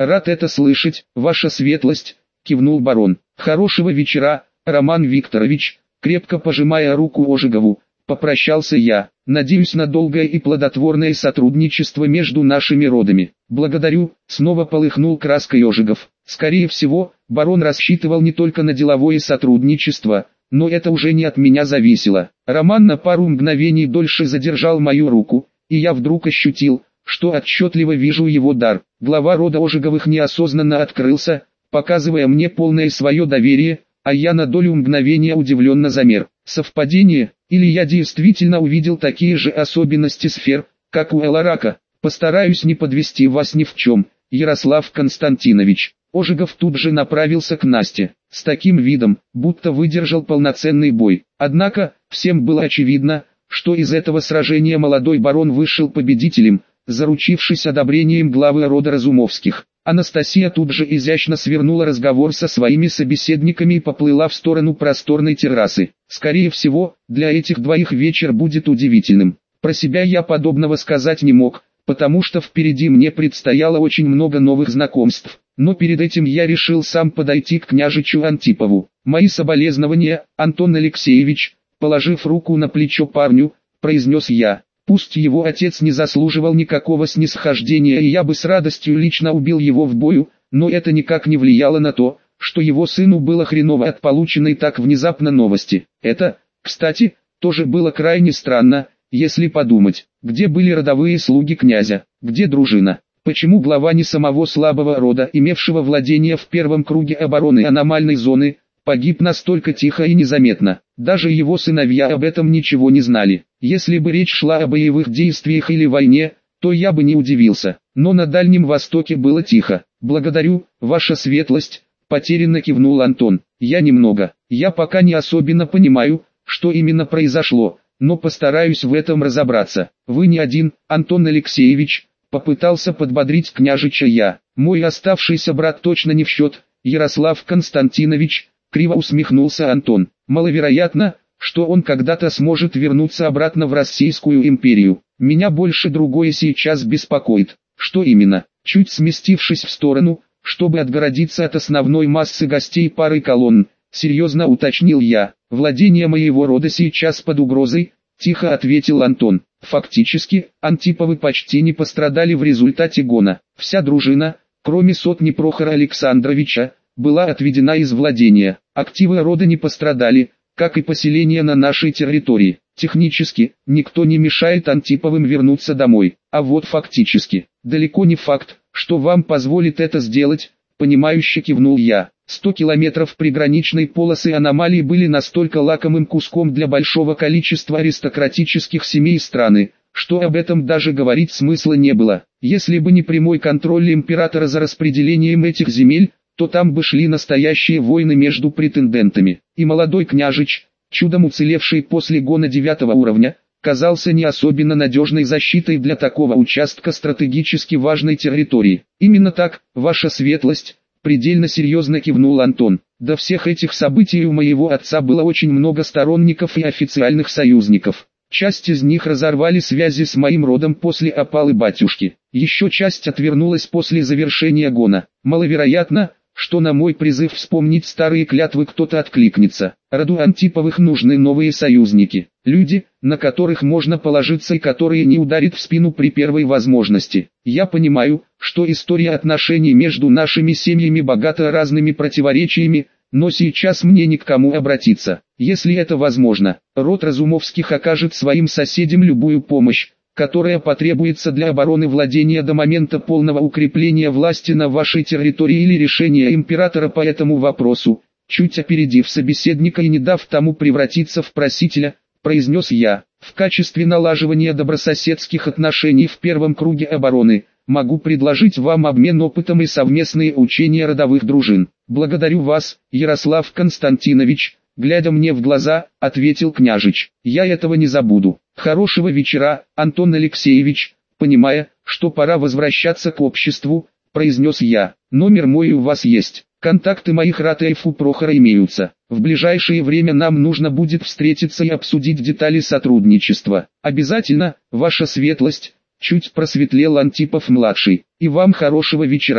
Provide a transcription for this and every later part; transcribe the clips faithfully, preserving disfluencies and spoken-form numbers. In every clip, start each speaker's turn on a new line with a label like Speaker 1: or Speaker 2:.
Speaker 1: Рад это слышать, ваша светлость, кивнул барон. Хорошего вечера, Роман Викторович, крепко пожимая руку Ожегову, попрощался я. Надеюсь на долгое и плодотворное сотрудничество между нашими родами. Благодарю, снова полыхнул краской Ожегов. Скорее всего, барон рассчитывал не только на деловое сотрудничество, но это уже не от меня зависело. Роман на пару мгновений дольше задержал мою руку, и я вдруг ощутил, что отчетливо вижу его дар. Глава рода Ожеговых неосознанно открылся, показывая мне полное свое доверие, а я на долю мгновения удивленно замер. Совпадение, или я действительно увидел такие же особенности сфер, как у Эларака? Постараюсь не подвести вас ни в чем, Ярослав Константинович. Ожегов тут же направился к Насте, с таким видом, будто выдержал полноценный бой. Однако, всем было очевидно, что из этого сражения молодой барон вышел победителем, заручившись одобрением главы рода Разумовских. Анастасия тут же изящно свернула разговор со своими собеседниками и поплыла в сторону просторной террасы. Скорее всего, для этих двоих вечер будет удивительным. Про себя я подобного сказать не мог, потому что впереди мне предстояло очень много новых знакомств. Но перед этим я решил сам подойти к княжичу Антипову. Мои соболезнования, Антон Алексеевич, положив руку на плечо парню, произнес я. Пусть его отец не заслуживал никакого снисхождения и я бы с радостью лично убил его в бою, но это никак не влияло на то, что его сыну было хреново от полученной так внезапно новости. Это, кстати, тоже было крайне странно, если подумать, где были родовые слуги князя, где дружина. Почему глава не самого слабого рода, имевшего владение в первом круге обороны аномальной зоны, погиб настолько тихо и незаметно? Даже его сыновья об этом ничего не знали. Если бы речь шла о боевых действиях или войне, то я бы не удивился. Но на Дальнем Востоке было тихо. «Благодарю, ваша светлость», — потерянно кивнул Антон. «Я немного. Я пока не особенно понимаю, что именно произошло, но постараюсь в этом разобраться. Вы не один, Антон Алексеевич», — попытался подбодрить княжича я. «Мой оставшийся брат точно не в счет, Ярослав Константинович», — криво усмехнулся Антон. «Маловероятно, что он когда-то сможет вернуться обратно в Российскую империю. Меня больше другое сейчас беспокоит». «Что именно?» Чуть сместившись в сторону, чтобы отгородиться от основной массы гостей парой колонн, серьезно уточнил я. «Владения моего рода сейчас под угрозой», — тихо ответил Антон. Фактически, Антиповы почти не пострадали в результате гона. Вся дружина, кроме сотни Прохора Александровича, была отведена из владения. Активы рода не пострадали, как и поселения на нашей территории. Технически, никто не мешает Антиповым вернуться домой. А вот фактически, далеко не факт, что вам позволит это сделать, понимающе кивнул я. Сто километров приграничной полосы аномалий были настолько лакомым куском для большого количества аристократических семей страны, что об этом даже говорить смысла не было. Если бы не прямой контроль императора за распределением этих земель, то там бы шли настоящие войны между претендентами. И молодой княжич, чудом уцелевший после гона девятого уровня, казался не особенно надежной защитой для такого участка стратегически важной территории. Именно так, ваша светлость, предельно серьезно кивнул Антон. До всех этих событий у моего отца было очень много сторонников и официальных союзников. Часть из них разорвали связи с моим родом после опалы батюшки. Еще часть отвернулась после завершения гона. Маловероятно, что на мой призыв вспомнить старые клятвы кто-то откликнется. Роду Антиповых нужны новые союзники. Люди, на которых можно положиться и которые не ударят в спину при первой возможности. Я понимаю, что история отношений между нашими семьями богата разными противоречиями, но сейчас мне ни к кому обратиться. Если это возможно, род Разумовских окажет своим соседям любую помощь, которая потребуется для обороны владения до момента полного укрепления власти на вашей территории или решения императора по этому вопросу. Чуть опередив собеседника и не дав тому превратиться в просителя, произнес я. В качестве налаживания добрососедских отношений в первом круге обороны, могу предложить вам обмен опытом и совместные учения родовых дружин. Благодарю вас, Ярослав Константинович, глядя мне в глаза, ответил княжич. Я этого не забуду. Хорошего вечера, Антон Алексеевич. Понимая, что пора возвращаться к обществу, произнес я. Номер мой у вас есть. Контакты моих ратаев у Прохора имеются. В ближайшее время нам нужно будет встретиться и обсудить детали сотрудничества. Обязательно, ваша светлость, чуть просветлел Антипов-младший. И вам хорошего вечера.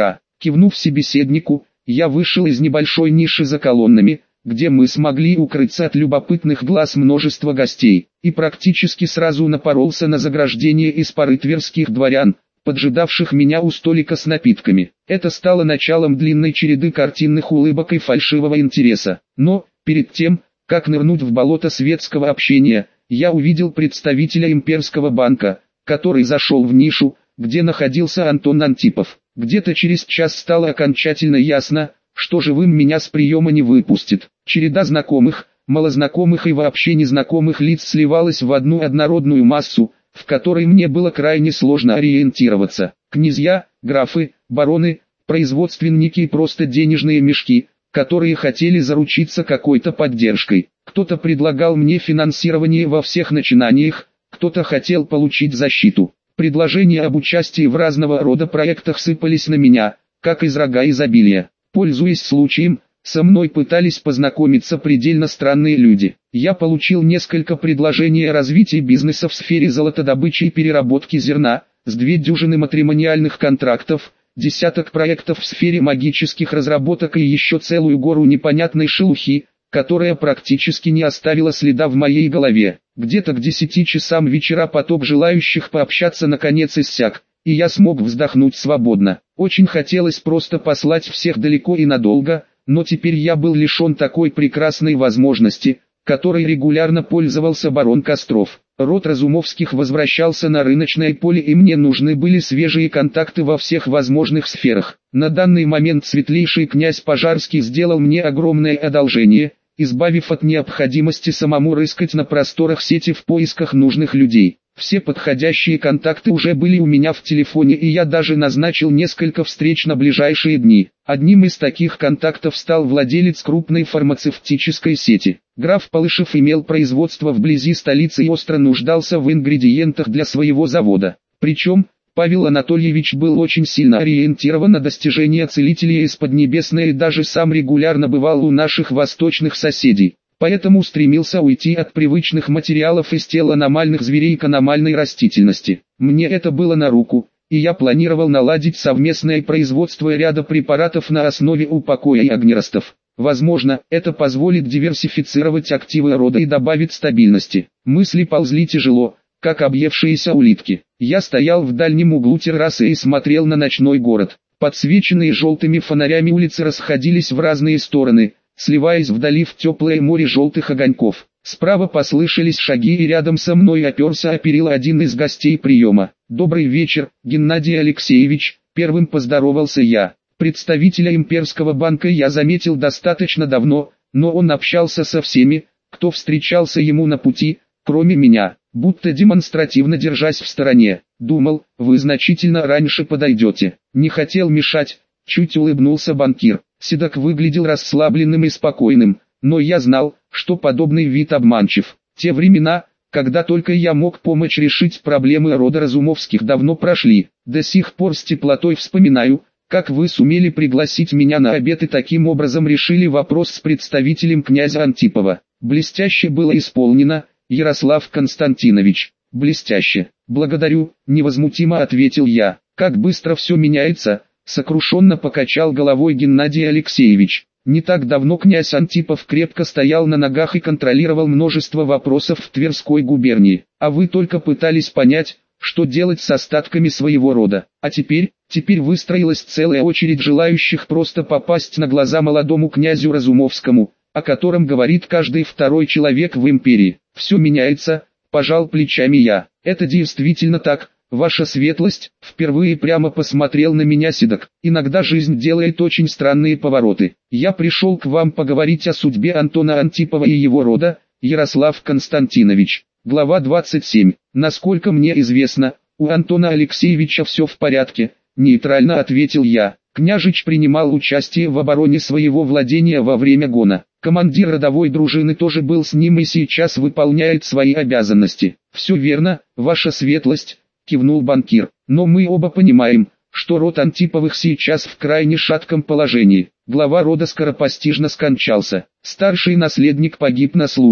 Speaker 1: Кивнув собеседнику, я вышел из небольшой ниши за колоннами, где мы смогли укрыться от любопытных глаз множества гостей, и практически сразу напоролся на заграждение из пары тверских дворян, поджидавших меня у столика с напитками. Это стало началом длинной череды картинных улыбок и фальшивого интереса. Но, перед тем, как нырнуть в болото светского общения, я увидел представителя имперского банка, который зашел в нишу, где находился Антон Антипов. Где-то через час стало окончательно ясно, что живым меня с приема не выпустит. Череда знакомых, малознакомых и вообще незнакомых лиц сливалась в одну однородную массу, в которой мне было крайне сложно ориентироваться. Князья, графы, бароны, производственники и просто денежные мешки, которые хотели заручиться какой-то поддержкой. Кто-то предлагал мне финансирование во всех начинаниях, кто-то хотел получить защиту. Предложения об участии в разного рода проектах сыпались на меня, как из рога изобилия. Пользуясь случаем, со мной пытались познакомиться предельно странные люди. Я получил несколько предложений о развитии бизнеса в сфере золотодобычи и переработки зерна, с две дюжины матримониальных контрактов, десяток проектов в сфере магических разработок и еще целую гору непонятной шелухи, которая практически не оставила следа в моей голове. Где-то к десяти часам вечера поток желающих пообщаться наконец иссяк, и я смог вздохнуть свободно. Очень хотелось просто послать всех далеко и надолго, но теперь я был лишен такой прекрасной возможности, которой регулярно пользовался барон Костров. Род Разумовских возвращался на рыночное поле, и мне нужны были свежие контакты во всех возможных сферах. На данный момент светлейший князь Пожарский сделал мне огромное одолжение, избавив от необходимости самому рыскать на просторах сети в поисках нужных людей. Все подходящие контакты уже были у меня в телефоне, и я даже назначил несколько встреч на ближайшие дни. Одним из таких контактов стал владелец крупной фармацевтической сети. Граф Полышев имел производство вблизи столицы и остро нуждался в ингредиентах для своего завода. Причем, Павел Анатольевич был очень сильно ориентирован на достижение целителей из Поднебесной и даже сам регулярно бывал у наших восточных соседей. Поэтому стремился уйти от привычных материалов из тел аномальных зверей к аномальной растительности. Мне это было на руку, и я планировал наладить совместное производство ряда препаратов на основе упокоя и огнерастов. Возможно, это позволит диверсифицировать активы рода и добавит стабильности. Мысли ползли тяжело, как объевшиеся улитки. Я стоял в дальнем углу террасы и смотрел на ночной город. Подсвеченные желтыми фонарями улицы расходились в разные стороны, сливаясь вдали в теплое море желтых огоньков. Справа послышались шаги, и рядом со мной оперся о перила один из гостей приема. «Добрый вечер, Геннадий Алексеевич», — первым поздоровался я. Представителя имперского банка я заметил достаточно давно, но он общался со всеми, кто встречался ему на пути, кроме меня, будто демонстративно держась в стороне. Думал, вы значительно раньше подойдете. Не хотел мешать, чуть улыбнулся банкир. Седок выглядел расслабленным и спокойным, но я знал, что подобный вид обманчив. Те времена, когда только я мог помочь решить проблемы рода Разумовских, давно прошли. До сих пор с теплотой вспоминаю, как вы сумели пригласить меня на обед и таким образом решили вопрос с представителем князя Антипова. Блестяще было исполнено, Ярослав Константинович. Блестяще. Благодарю, невозмутимо ответил я. Как быстро все меняется. Сокрушенно покачал головой Геннадий Алексеевич. Не так давно князь Антипов крепко стоял на ногах и контролировал множество вопросов в Тверской губернии. А вы только пытались понять, что делать с остатками своего рода. А теперь, теперь выстроилась целая очередь желающих просто попасть на глаза молодому князю Разумовскому, о котором говорит каждый второй человек в империи. Все меняется, пожал плечами я. Это действительно так. Ваша светлость, впервые прямо посмотрел на меня Седок. Иногда жизнь делает очень странные повороты. Я пришел к вам поговорить о судьбе Антона Антипова и его рода, Ярослав Константинович. Глава двадцать семь. Насколько мне известно, у Антона Алексеевича все в порядке, нейтрально ответил я. Княжич принимал участие в обороне своего владения во время гона. Командир родовой дружины тоже был с ним и сейчас выполняет свои обязанности. Все верно, ваша светлость, кивнул банкир. Но мы оба понимаем, что род Антиповых сейчас в крайне шатком положении. Глава рода скоропостижно скончался. Старший наследник погиб на службе.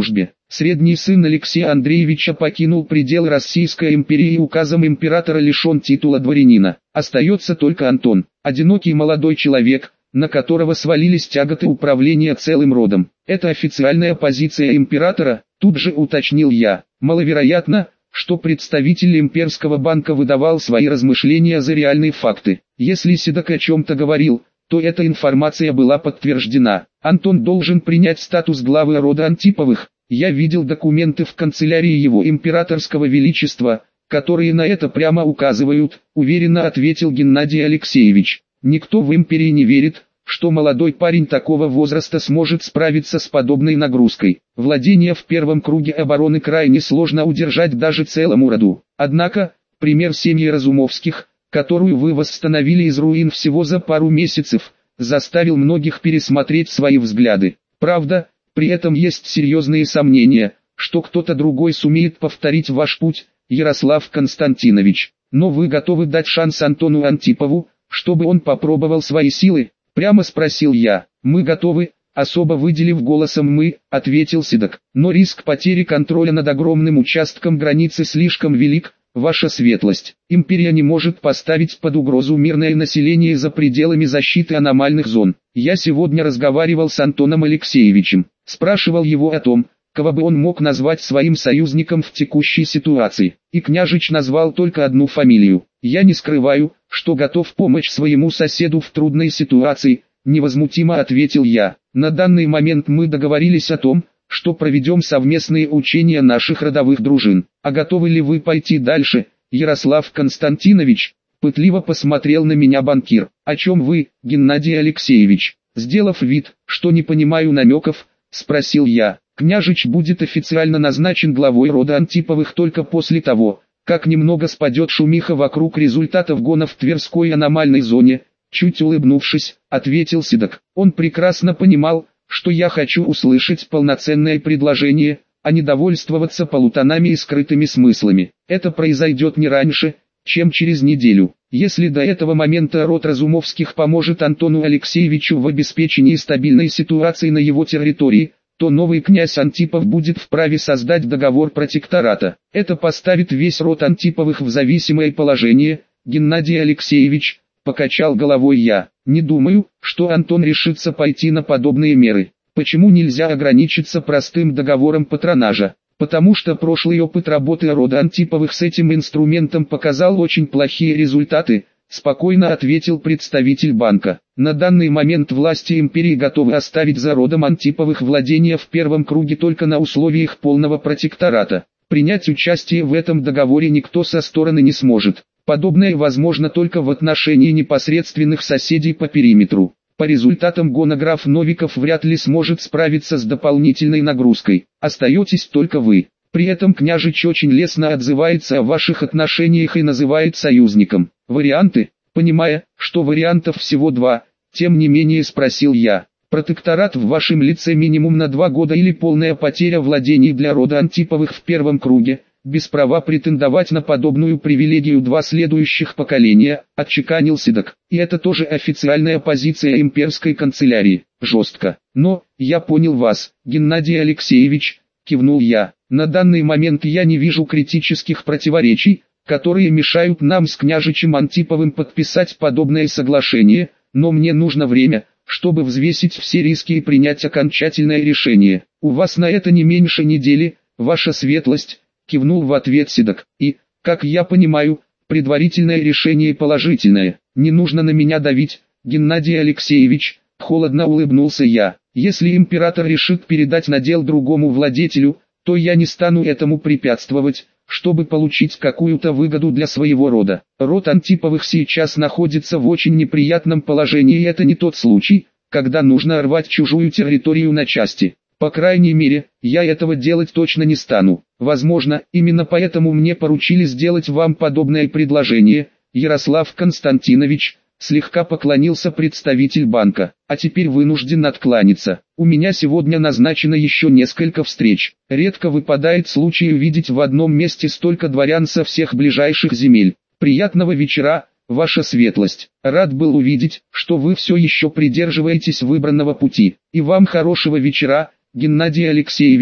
Speaker 1: Средний сын Алексея Андреевича покинул пределы Российской империи и указом императора лишен титула дворянина. Остается только Антон, одинокий молодой человек, на которого свалились тяготы управления целым родом. Это официальная позиция императора, тут же уточнил я. Маловероятно, что представитель имперского банка выдавал свои размышления за реальные факты. Если Седок о чем-то говорил, то эта информация была подтверждена. Антон должен принять статус главы рода Антиповых. Я видел документы в канцелярии его императорского величества, которые на это прямо указывают, уверенно ответил Геннадий Алексеевич. Никто в империи не верит, что молодой парень такого возраста сможет справиться с подобной нагрузкой. Владение в первом круге обороны крайне сложно удержать даже целому роду. Однако, пример семьи Разумовских, которую вы восстановили из руин всего за пару месяцев, заставил многих пересмотреть свои взгляды. Правда, при этом есть серьезные сомнения, что кто-то другой сумеет повторить ваш путь, Ярослав Константинович. Но вы готовы дать шанс Антону Антипову, чтобы он попробовал свои силы? Прямо спросил я. Мы готовы, особо выделив голосом «мы», ответил Седок. Но риск потери контроля над огромным участком границы слишком велик, ваша светлость. Империя не может поставить под угрозу мирное население за пределами защиты аномальных зон. Я сегодня разговаривал с Антоном Алексеевичем, спрашивал его о том, кого бы он мог назвать своим союзником в текущей ситуации. И княжич назвал только одну фамилию. Я не скрываю, что готов помочь своему соседу в трудной ситуации, невозмутимо ответил я. На данный момент мы договорились о том, что проведем совместные учения наших родовых дружин. А готовы ли вы пойти дальше, Ярослав Константинович? Пытливо посмотрел на меня банкир. О чем вы, Геннадий Алексеевич? Сделав вид, что не понимаю намеков, спросил я. Княжич будет официально назначен главой рода Антиповых только после того, как немного спадет шумиха вокруг результатов гона в Тверской аномальной зоне. Чуть улыбнувшись, ответил Седок. Он прекрасно понимал, что я хочу услышать полноценное предложение, а не довольствоваться полутонами и скрытыми смыслами. Это произойдет не раньше, чем через неделю. Если до этого момента род Разумовских поможет Антону Алексеевичу в обеспечении стабильной ситуации на его территории, то новый князь Антипов будет вправе создать договор протектората. Это поставит весь род Антиповых в зависимое положение. Геннадий Алексеевич, покачал головой я, не думаю, что Антон решится пойти на подобные меры. Почему нельзя ограничиться простым договором патронажа? Потому что прошлый опыт работы рода Антиповых с этим инструментом показал очень плохие результаты, спокойно ответил представитель банка. На данный момент власти империи готовы оставить за родом Антиповых владения в первом круге только на условиях полного протектората. Принять участие в этом договоре никто со стороны не сможет. Подобное возможно только в отношении непосредственных соседей по периметру. По результатам гона граф Новиков вряд ли сможет справиться с дополнительной нагрузкой. Остаетесь только вы. При этом княжич очень лестно отзывается о ваших отношениях и называет союзником. Варианты? Понимая, что вариантов всего два, тем не менее спросил я. Протекторат в вашем лице минимум на два года или полная потеря владений для рода Антиповых в первом круге, без права претендовать на подобную привилегию два следующих поколения, отчеканил Седок. И это тоже официальная позиция имперской канцелярии. Жестко. Но, я понял вас, Геннадий Алексеевич, кивнул я. На данный момент я не вижу критических противоречий, которые мешают нам с княжичем Антиповым подписать подобное соглашение, но мне нужно время, чтобы взвесить все риски и принять окончательное решение. У вас на это не меньше недели, ваша светлость, кивнул в ответ Седок. И, как я понимаю, предварительное решение положительное. Не нужно на меня давить, Геннадий Алексеевич, холодно улыбнулся я. Если император решит передать надел другому владетелю, то я не стану этому препятствовать, чтобы получить какую-то выгоду для своего рода. Род Антиповых сейчас находится в очень неприятном положении, и это не тот случай, когда нужно рвать чужую территорию на части. По крайней мере, я этого делать точно не стану. Возможно, именно поэтому мне поручили сделать вам подобное предложение, Ярослав Константинович. Слегка поклонился представитель банка. А теперь вынужден откланяться. У меня сегодня назначено еще несколько встреч. Редко выпадает случай увидеть в одном месте столько дворян со всех ближайших земель. Приятного вечера, ваша светлость. Рад был увидеть, что вы все еще придерживаетесь выбранного пути. И вам хорошего вечера, Геннадий Алексеевич.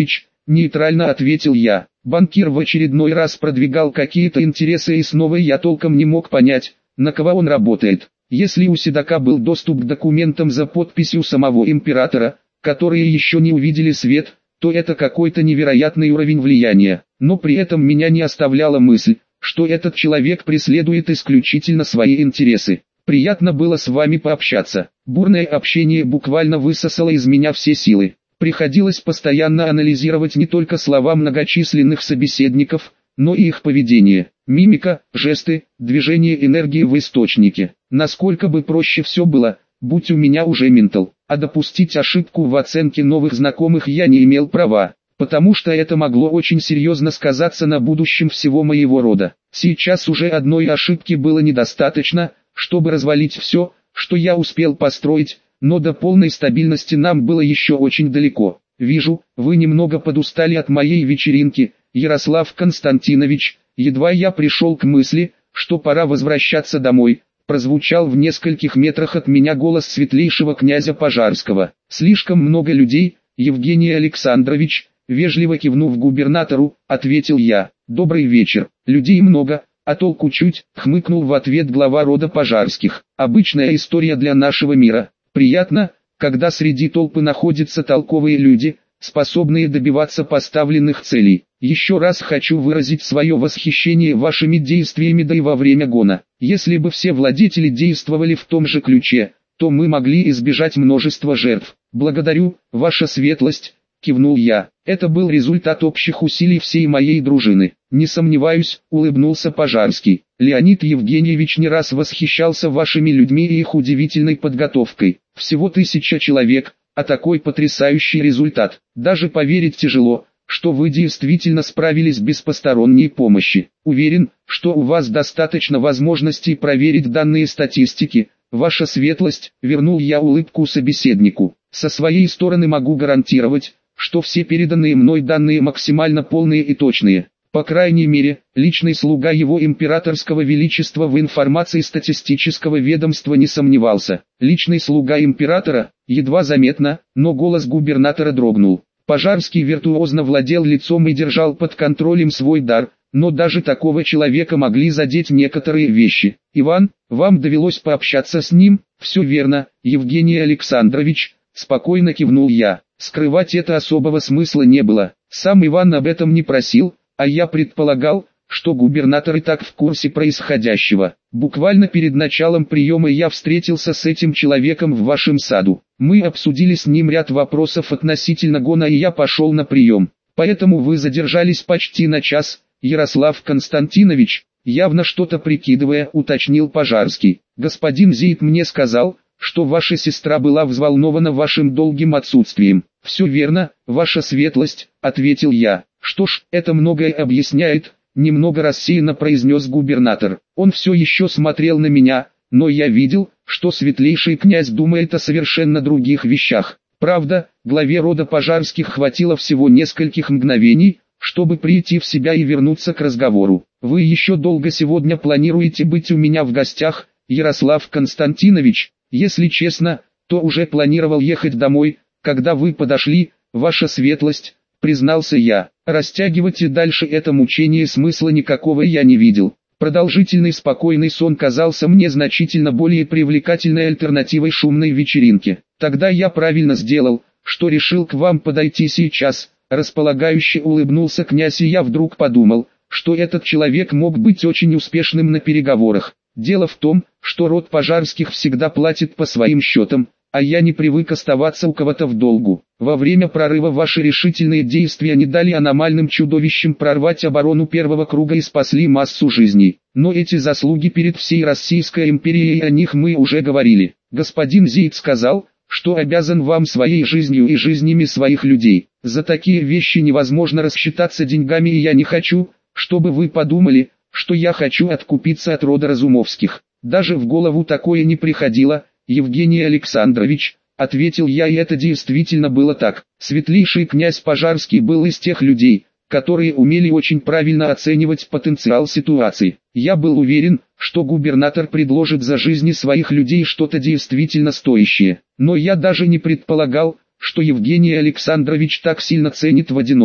Speaker 1: нейтрально ответил я. Банкир в очередной раз продвигал какие-то интересы, и снова я толком не мог понять, на кого он работает. Если у седока был доступ к документам за подписью самого императора, которые еще не увидели свет, то это какой-то невероятный уровень влияния. Но при этом меня не оставляла мысль, что этот человек преследует исключительно свои интересы. Приятно было с вами пообщаться. Бурное общение буквально высосало из меня все силы. Приходилось постоянно анализировать не только слова многочисленных собеседников, но и их поведение, мимика, жесты, движение энергии в источнике. Насколько бы проще все было, будь у меня уже ментал, а допустить ошибку в оценке новых знакомых я не имел права, потому что это могло очень серьезно сказаться на будущем всего моего рода. Сейчас уже одной ошибки было недостаточно, чтобы развалить все, что я успел построить, но до полной стабильности нам было еще очень далеко. Вижу, вы немного подустали от моей вечеринки, Ярослав Константинович. Едва я пришел к мысли, что пора возвращаться домой, прозвучал в нескольких метрах от меня голос светлейшего князя Пожарского. Слишком много людей, Евгений Александрович, вежливо кивнув губернатору, ответил я. Добрый вечер. Людей много, а толку чуть, хмыкнул в ответ глава рода Пожарских. Обычная история для нашего мира. Приятно, когда среди толпы находятся толковые люди, способные добиваться поставленных целей. Еще раз хочу выразить свое восхищение вашими действиями, да и во время гона. Если бы все владетели действовали в том же ключе, то мы могли избежать множества жертв. Благодарю, ваша светлость, кивнул я. Это был результат общих усилий всей моей дружины. Не сомневаюсь, улыбнулся Пожарский. Леонид Евгеньевич не раз восхищался вашими людьми и их удивительной подготовкой. Всего тысяча человек, а такой потрясающий результат. Даже поверить тяжело, что вы действительно справились без посторонней помощи. Уверен, что у вас достаточно возможностей проверить данные статистики. Ваша светлость, вернул я улыбку собеседнику. Со своей стороны могу гарантировать, что все переданные мной данные максимально полные и точные. По крайней мере, личный слуга его императорского величества в информации статистического ведомства не сомневался. Личный слуга императора, едва заметно, но голос губернатора дрогнул. Пожарский виртуозно владел лицом и держал под контролем свой дар, но даже такого человека могли задеть некоторые вещи. Иван, вам довелось пообщаться с ним? Все верно, Евгений Александрович, спокойно кивнул я. Скрывать это особого смысла не было. Сам Иван об этом не просил, а я предполагал, что губернатор и так в курсе происходящего. Буквально перед началом приема я встретился с этим человеком в вашем саду. Мы обсудили с ним ряд вопросов относительно гона, и я пошел на прием. Поэтому вы задержались почти на час, Ярослав Константинович, явно что-то прикидывая, уточнил Пожарский. Господин Зейд мне сказал, что ваша сестра была взволнована вашим долгим отсутствием. Все верно, ваша светлость, ответил я. Что ж, это многое объясняет, немного рассеянно произнес губернатор. Он все еще смотрел на меня, но я видел, что светлейший князь думает о совершенно других вещах. Правда, главе рода Пожарских хватило всего нескольких мгновений, чтобы прийти в себя и вернуться к разговору. Вы еще долго сегодня планируете быть у меня в гостях, Ярослав Константинович? Если честно, то уже планировал ехать домой, когда вы подошли, ваша светлость, признался я. Растягивать и дальше это мучение смысла никакого я не видел. Продолжительный спокойный сон казался мне значительно более привлекательной альтернативой шумной вечеринке. Тогда я правильно сделал, что решил к вам подойти сейчас. Располагающе улыбнулся князь, и я вдруг подумал, что этот человек мог быть очень успешным на переговорах. Дело в том, что род Пожарских всегда платит по своим счетам, а я не привык оставаться у кого-то в долгу. Во время прорыва ваши решительные действия не дали аномальным чудовищам прорвать оборону первого круга и спасли массу жизней. Но эти заслуги перед всей Российской империей, о них мы уже говорили. Господин Зейд сказал, что обязан вам своей жизнью и жизнями своих людей. За такие вещи невозможно рассчитаться деньгами, и я не хочу, чтобы вы подумали, что я хочу откупиться от рода Разумовских. Даже в голову такое не приходило, Евгений Александрович, ответил я, и это действительно было так. Светлейший князь Пожарский был из тех людей, которые умели очень правильно оценивать потенциал ситуации. Я был уверен, что губернатор предложит за жизни своих людей что-то действительно стоящее. Но я даже не предполагал, что Евгений Александрович так сильно ценит Водянова.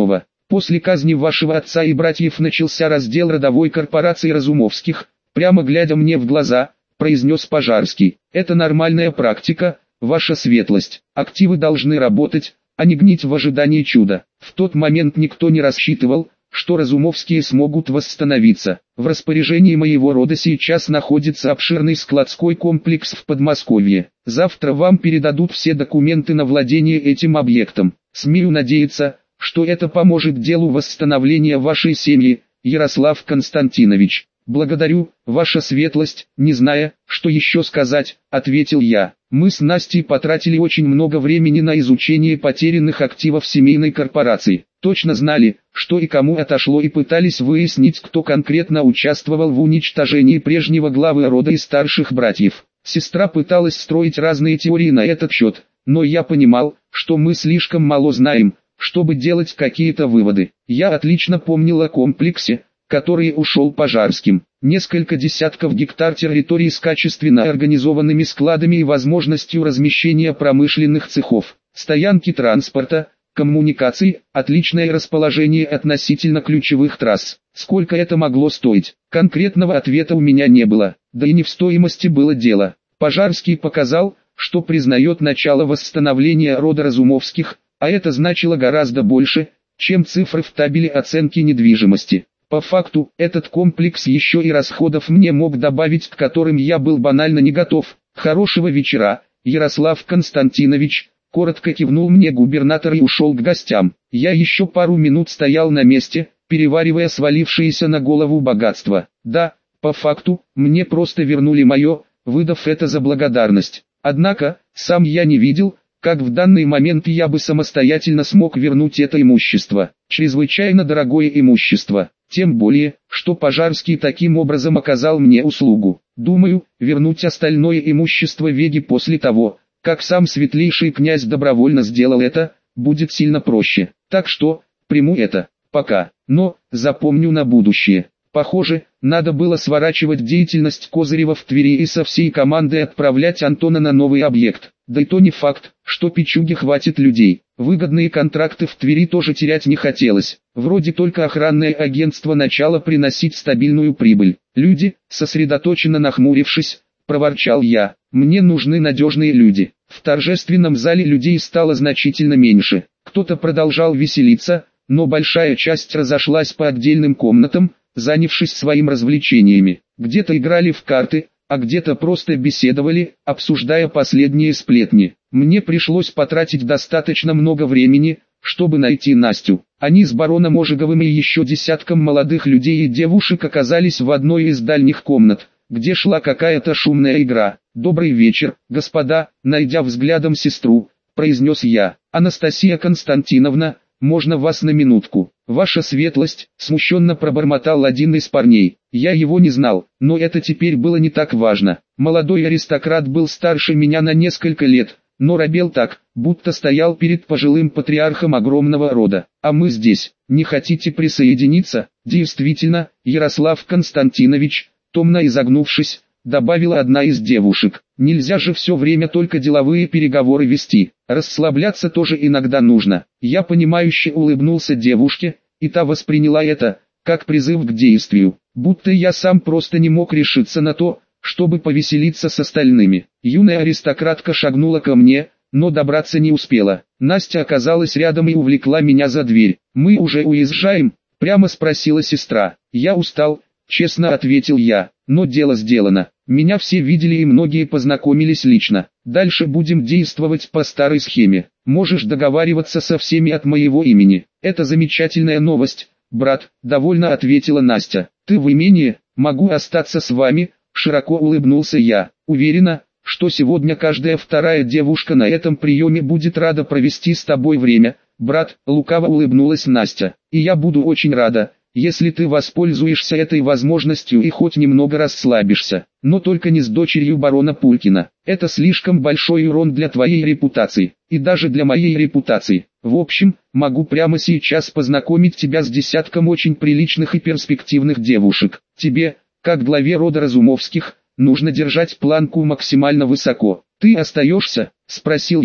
Speaker 1: После казни вашего отца и братьев начался раздел родовой корпорации Разумовских, прямо глядя мне в глаза, произнес Пожарский. Это нормальная практика, ваша светлость. Активы должны работать, а не гнить в ожидании чуда. В тот момент никто не рассчитывал, что Разумовские смогут восстановиться. В распоряжении моего рода сейчас находится обширный складской комплекс в Подмосковье. Завтра вам передадут все документы на владение этим объектом. Смею надеяться, что это поможет делу восстановления вашей семьи, Ярослав Константинович. Благодарю, ваша светлость, не зная, что еще сказать, ответил я. Мы с Настей потратили очень много времени на изучение потерянных активов семейной корпорации. Точно знали, что и кому отошло, и пытались выяснить, кто конкретно участвовал в уничтожении прежнего главы рода и старших братьев. Сестра пыталась строить разные теории на этот счет, но я понимал, что мы слишком мало знаем, чтобы делать какие-то выводы. Я отлично помнил о комплексе, который ушел Пожарским. Несколько десятков гектар территории с качественно организованными складами и возможностью размещения промышленных цехов, стоянки транспорта, коммуникаций, отличное расположение относительно ключевых трасс. Сколько это могло стоить? Конкретного ответа у меня не было, да и не в стоимости было дело. Пожарский показал, что признает начало восстановления рода Разумовских, а это значило гораздо больше, чем цифры в табеле оценки недвижимости. По факту, этот комплекс еще и расходов мне мог добавить, к которым я был банально не готов. Хорошего вечера, Ярослав Константинович. Коротко кивнул мне губернатор и ушел к гостям. Я еще пару минут стоял на месте, переваривая свалившееся на голову богатство. Да, по факту, мне просто вернули мое, выдав это за благодарность. Однако, сам я не видел, как в данный момент я бы самостоятельно смог вернуть это имущество. Чрезвычайно дорогое имущество. Тем более, что Пожарский таким образом оказал мне услугу. Думаю, вернуть остальное имущество Веге после того, как сам светлейший князь добровольно сделал это, будет сильно проще. Так что, приму это, пока, но, запомню на будущее. Похоже, надо было сворачивать деятельность Козырева в Твери и со всей командой отправлять Антона на новый объект. Да и то не факт, что Пичуге хватит людей. Выгодные контракты в Твери тоже терять не хотелось. Вроде только охранное агентство начало приносить стабильную прибыль. Люди, сосредоточенно нахмурившись, проворчал я. Мне нужны надежные люди. В торжественном зале людей стало значительно меньше. Кто-то продолжал веселиться, но большая часть разошлась по отдельным комнатам, занявшись своими развлечениями. Где-то играли в карты, а где-то просто беседовали, обсуждая последние сплетни. Мне пришлось потратить достаточно много времени, чтобы найти Настю. Они с бароном Ожеговым и еще десятком молодых людей и девушек оказались в одной из дальних комнат, где шла какая-то шумная игра. «Добрый вечер, господа», найдя взглядом сестру, произнес я. «Анастасия Константиновна, можно вас на минутку?» «Ваша светлость», смущенно пробормотал один из парней. Я его не знал, но это теперь было не так важно. Молодой аристократ был старше меня на несколько лет, но робел так, будто стоял перед пожилым патриархом огромного рода. «А мы здесь, не хотите присоединиться?» «Действительно, Ярослав Константинович», томно изогнувшись, добавила одна из девушек. «Нельзя же все время только деловые переговоры вести, расслабляться тоже иногда нужно». Я понимающе улыбнулся девушке, и та восприняла это, как призыв к действию, будто я сам просто не мог решиться на то, чтобы повеселиться с остальными. Юная аристократка шагнула ко мне, но добраться не успела. Настя оказалась рядом и увлекла меня за дверь. «Мы уже уезжаем?» — прямо спросила сестра. «Я устал», — честно ответил я, — «но дело сделано. Меня все видели и многие познакомились лично. Дальше будем действовать по старой схеме. Можешь договариваться со всеми от моего имени. Это замечательная новость, брат», — довольно ответила Настя. «Ты в имении? Могу остаться с вами?» — широко улыбнулся я. «Уверена, что сегодня каждая вторая девушка на этом приеме будет рада провести с тобой время, брат», — лукаво улыбнулась Настя. «И я буду очень рада, если ты воспользуешься этой возможностью и хоть немного расслабишься, но только не с дочерью барона Пулькина. Это слишком большой урон для твоей репутации, и даже для моей репутации. В общем, могу прямо сейчас познакомить тебя с десятком очень приличных и перспективных девушек. Тебе, как главе рода Разумовских, нужно держать планку максимально высоко». «Ты остаешься?» — спросил я.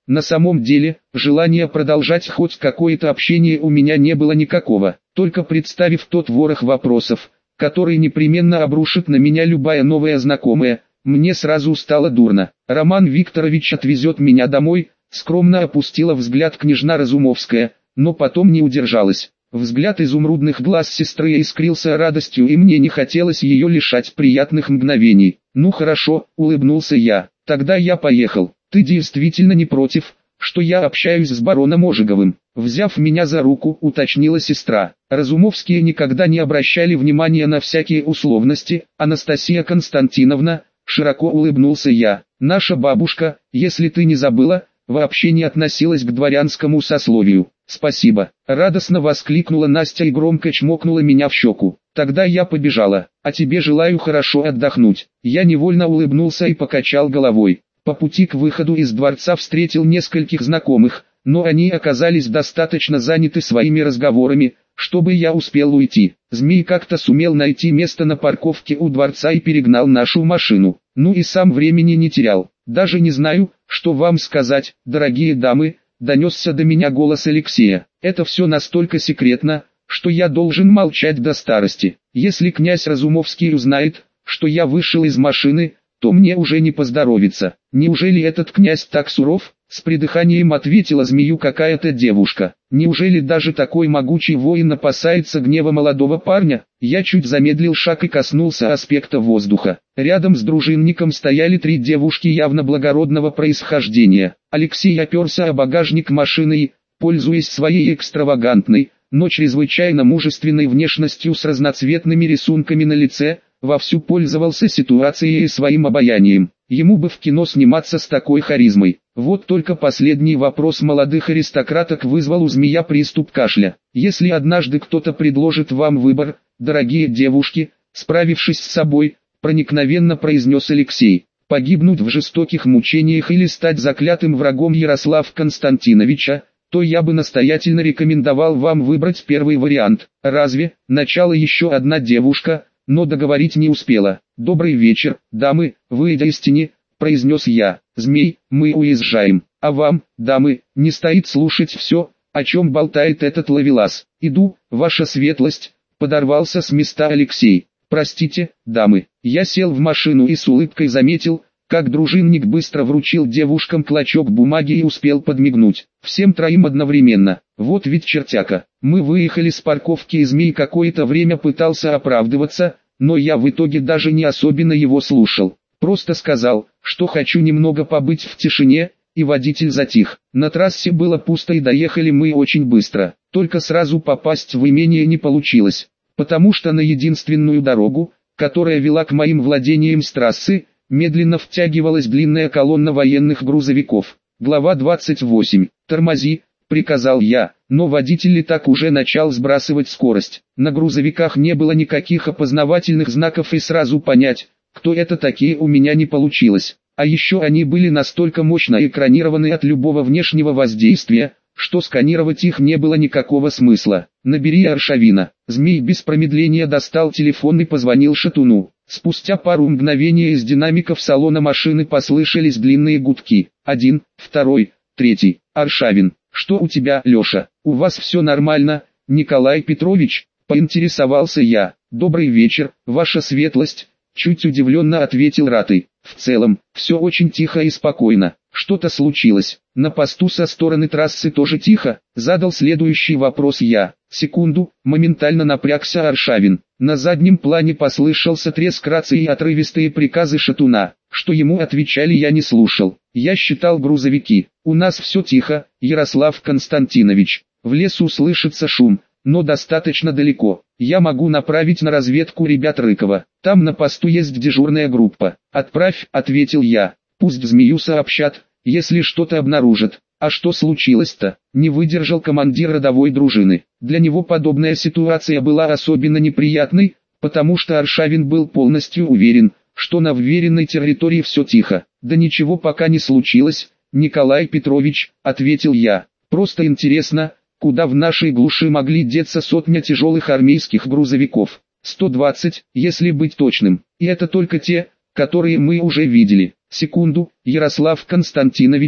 Speaker 1: На самом деле, желания продолжать хоть какое-то общение у меня не было никакого. Только представив тот ворох вопросов, который непременно обрушит на меня любая новая знакомая, мне сразу стало дурно. Роман Викторович отвезет меня домой, скромно опустила взгляд княжна Разумовская, но потом не удержалась. Взгляд изумрудных глаз сестры искрился радостью, и мне не хотелось ее лишать приятных мгновений. «Ну хорошо», — улыбнулся я, — «тогда я поехал. Ты действительно не против, что я общаюсь с бароном Ожеговым?» Взяв меня за руку, уточнила сестра. Разумовские никогда не обращали внимания на всякие условности. «Анастасия Константиновна», — широко улыбнулся я, — «наша бабушка, если ты не забыла, вообще не относилась к дворянскому сословию». «Спасибо», — радостно воскликнула Настя и громко чмокнула меня в щеку. «Тогда я побежала, а тебе желаю хорошо отдохнуть». Я невольно улыбнулся и покачал головой. По пути к выходу из дворца встретил нескольких знакомых, но они оказались достаточно заняты своими разговорами, чтобы я успел уйти. Змей как-то сумел найти место на парковке у дворца и перегнал нашу машину. Ну и сам времени не терял. «Даже не знаю, что вам сказать, дорогие дамы», — донесся до меня голос Алексея. «Это все настолько секретно, что я должен молчать до старости. Если князь Разумовский узнает, что я вышел из машины, то мне уже не поздоровится». «Неужели этот князь так суров?» — с придыханием ответила змею какая-то девушка. «Неужели даже такой могучий воин опасается гнева молодого парня?» Я чуть замедлил шаг и коснулся аспекта воздуха. Рядом с дружинником стояли три девушки явно благородного происхождения. Алексей оперся о багажник машины и, пользуясь своей экстравагантной, но чрезвычайно мужественной внешностью с разноцветными рисунками на лице, вовсю пользовался ситуацией и своим обаянием. Ему бы в кино сниматься с такой харизмой. Вот только последний вопрос молодых аристократок вызвал у змея приступ кашля. «Если однажды кто-то предложит вам выбор, дорогие девушки», справившись с собой, проникновенно произнес Алексей, «погибнуть в жестоких мучениях или стать заклятым врагом Ярослава Константиновича, то я бы настоятельно рекомендовал вам выбрать первый вариант». «Разве?» — начала еще одна девушка, но договорить не успела. «Добрый вечер, дамы», — выйдя из тени, произнес я. «Змей, мы уезжаем, а вам, дамы, не стоит слушать все, о чем болтает этот ловелас». «Иду, ваша светлость», — подорвался с места Алексей. «Простите, дамы». Я сел в машину и с улыбкой заметил, как дружинник быстро вручил девушкам клочок бумаги и успел подмигнуть. Всем троим одновременно. Вот ведь чертяка. Мы выехали с парковки, и змей какое-то время пытался оправдываться, но я в итоге даже не особенно его слушал. Просто сказал, что хочу немного побыть в тишине, и водитель затих. На трассе было пусто и доехали мы очень быстро. Только сразу попасть в имение не получилось, потому что на единственную дорогу, которая вела к моим владениям с трассы, медленно втягивалась длинная колонна военных грузовиков. Глава двадцать восемь. «Тормози», — приказал я, но водитель и так уже начал сбрасывать скорость. На грузовиках не было никаких опознавательных знаков, и сразу понять, кто это такие, у меня не получилось. А еще они были настолько мощно экранированы от любого внешнего воздействия, что сканировать их не было никакого смысла. «Набери Аршавина». Змей без промедления достал телефон и позвонил Шатуну. Спустя пару мгновений из динамиков салона машины послышались длинные гудки. Один, второй, третий. «Аршавин, что у тебя, Леша? У вас все нормально, Николай Петрович?» — поинтересовался я. «Добрый вечер, ваша светлость», — чуть удивленно ответил Ратый. «В целом, все очень тихо и спокойно. Что-то случилось. На посту со стороны трассы тоже тихо?» — задал следующий вопрос я. Секунду, моментально напрягся Аршавин. На заднем плане послышался треск рации и отрывистые приказы Шатуна. Что ему отвечали, я не слушал. Я считал грузовики. «У нас все тихо, Ярослав Константинович. В лесу слышится шум, но достаточно далеко. Я могу направить на разведку ребят Рыкова. Там на посту есть дежурная группа». «Отправь», — ответил я. «Пусть змею сообщат, если что-то обнаружат». «А что случилось-то?» — не выдержал командир родовой дружины. Для него подобная ситуация была особенно неприятной, потому что Аршавин был полностью уверен, что на вверенной территории все тихо. «Да ничего пока не случилось, Николай Петрович», — ответил я. «Просто интересно, куда в нашей глуши могли деться сотня тяжелых армейских грузовиков? сто двадцать, если быть точным. И это только те, которые мы уже видели». «Секунду, Ярослав Константинович»,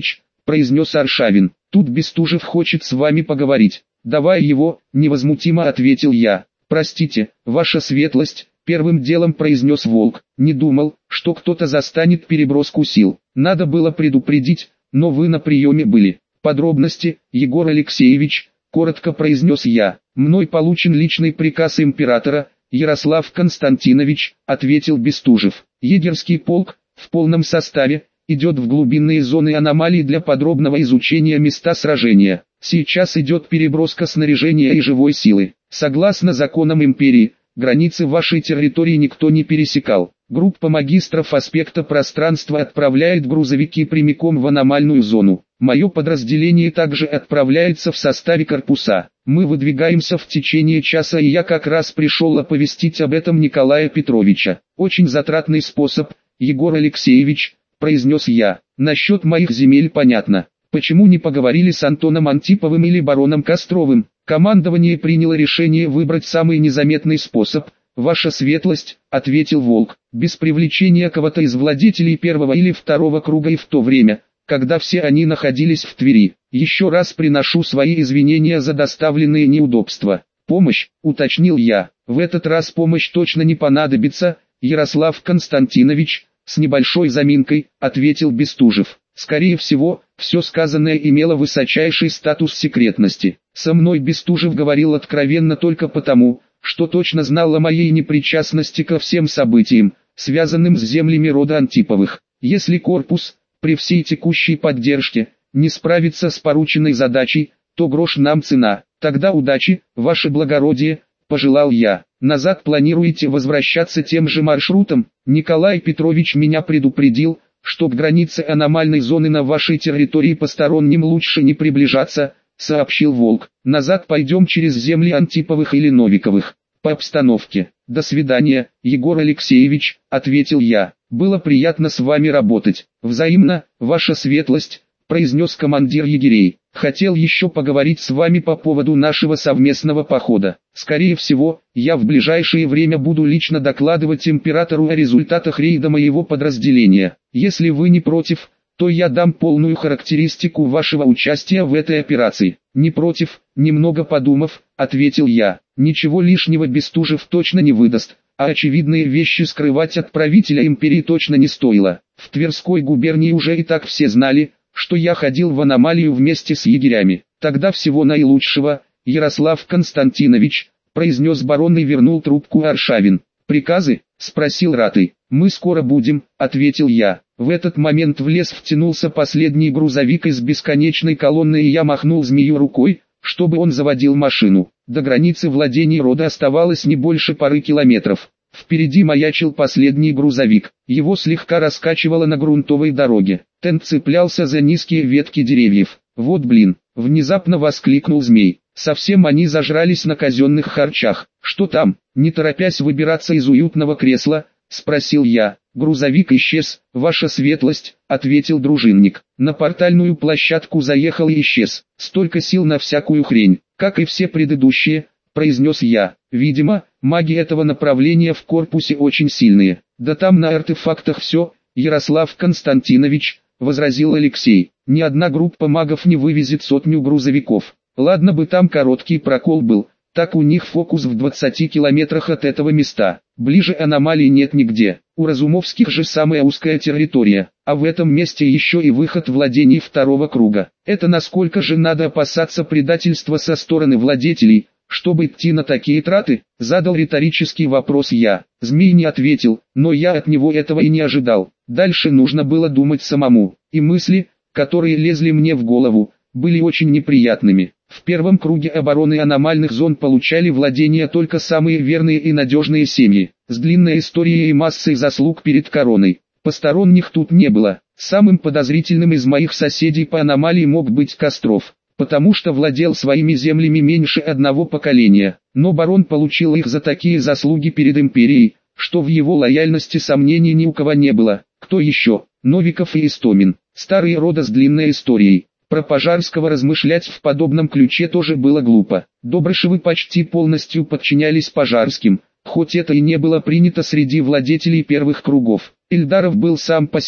Speaker 1: произнес Аршавин. Тут Бестужев хочет с вами поговорить. Давай его, невозмутимо ответил я. Простите, ваша светлость, первым делом произнес Волк. Не думал, что кто-то застанет переброску сил. Надо было предупредить, но вы на приеме были. Подробности, Егор Алексеевич, коротко произнес я. Мной получен личный приказ императора, Ярослав Константинович, ответил Бестужев. Егерский полк, в полном составе, идет в глубинные зоны аномалий для подробного изучения места сражения. Сейчас идет переброска снаряжения и живой силы. Согласно законам империи, границы вашей территории никто не пересекал. Группа магистров аспекта пространства отправляет грузовики прямиком в аномальную зону. Мое подразделение также отправляется в составе корпуса. Мы выдвигаемся в течение часа, и я как раз пришел оповестить об этом Николая Петровича. Очень затратный способ, Егор Алексеевич, произнес я. Насчет моих земель понятно. Почему не поговорили с Антоном Антиповым или бароном Костровым? Командование приняло решение выбрать самый незаметный способ. «Ваша светлость», — ответил Волк, — «без привлечения кого-то из владетелей первого или второго круга и в то время, когда все они находились в Твери. Еще раз приношу свои извинения за доставленные неудобства». «Помощь», — уточнил я. «В этот раз помощь точно не понадобится, Ярослав Константинович», — с небольшой заминкой, ответил Бестужев. «Скорее всего, все сказанное имело высочайший статус секретности. Со мной Бестужев говорил откровенно только потому, что точно знал о моей непричастности ко всем событиям, связанным с землями рода Антиповых. Если корпус, при всей текущей поддержке, не справится с порученной задачей, то грош нам цена. Тогда удачи, ваше благородие», — пожелал я. «Назад планируете возвращаться тем же маршрутом?» Николай Петрович меня предупредил, что к границе аномальной зоны на вашей территории посторонним лучше не приближаться, сообщил Волк. «Назад пойдем через земли Антиповых или Новиковых. По обстановке». «До свидания, Егор Алексеевич», — ответил я. «Было приятно с вами работать». «Взаимно, ваша светлость», — произнес командир егерей. «Хотел еще поговорить с вами по поводу нашего совместного похода. Скорее всего, я в ближайшее время буду лично докладывать императору о результатах рейда моего подразделения. Если вы не против, то я дам полную характеристику вашего участия в этой операции». «Не против», немного подумав, ответил я. «Ничего лишнего Бестужев точно не выдаст, а очевидные вещи скрывать от правителя империи точно не стоило. В Тверской губернии уже и так все знали, что я ходил в аномалию вместе с егерями. Тогда всего наилучшего, Ярослав Константинович», — произнес барон и вернул трубку Аршавин. «Приказы?» — спросил Ратый. «Мы скоро будем», — ответил я. В этот момент в лес втянулся последний грузовик из бесконечной колонны, и я махнул змею рукой, чтобы он заводил машину. До границы владений рода оставалось не больше пары километров. Впереди маячил последний грузовик. Его слегка раскачивало на грунтовой дороге. Тент цеплялся за низкие ветки деревьев. «Вот блин!» — внезапно воскликнул змей. «Совсем они зажрались на казенных харчах. Что там?» Не торопясь выбираться из уютного кресла, спросил я. «Грузовик исчез, ваша светлость», — ответил дружинник. «На портальную площадку заехал и исчез. Столько сил на всякую хрень, как и все предыдущие», — произнес я. «Видимо, маги этого направления в корпусе очень сильные». «Да там на артефактах все, Ярослав Константинович», — возразил Алексей. «Ни одна группа магов не вывезет сотню грузовиков. Ладно бы там короткий прокол был, так у них фокус в двадцати километрах от этого места. Ближе аномалий нет нигде. У Разумовских же самая узкая территория, а в этом месте еще и выход владений второго круга. Это насколько же надо опасаться предательства со стороны владетелей, чтобы идти на такие траты?» Задал риторический вопрос я. Змей не ответил, но я от него этого и не ожидал. Дальше нужно было думать самому, и мысли, которые лезли мне в голову, были очень неприятными. В первом круге обороны аномальных зон получали владения только самые верные и надежные семьи, с длинной историей и массой заслуг перед короной. Посторонних тут не было. Самым подозрительным из моих соседей по аномалии мог быть Костров, потому что владел своими землями меньше одного поколения, но барон получил их за такие заслуги перед империей, что в его лояльности сомнений ни у кого не было. Кто еще? Новиков и Истомин, старые рода с длинной историей. Про Пожарского размышлять в подобном ключе тоже было глупо. Добрышевы почти полностью подчинялись Пожарским, хоть это и не было принято среди владетелей первых кругов. Ильдаров был сам по себе,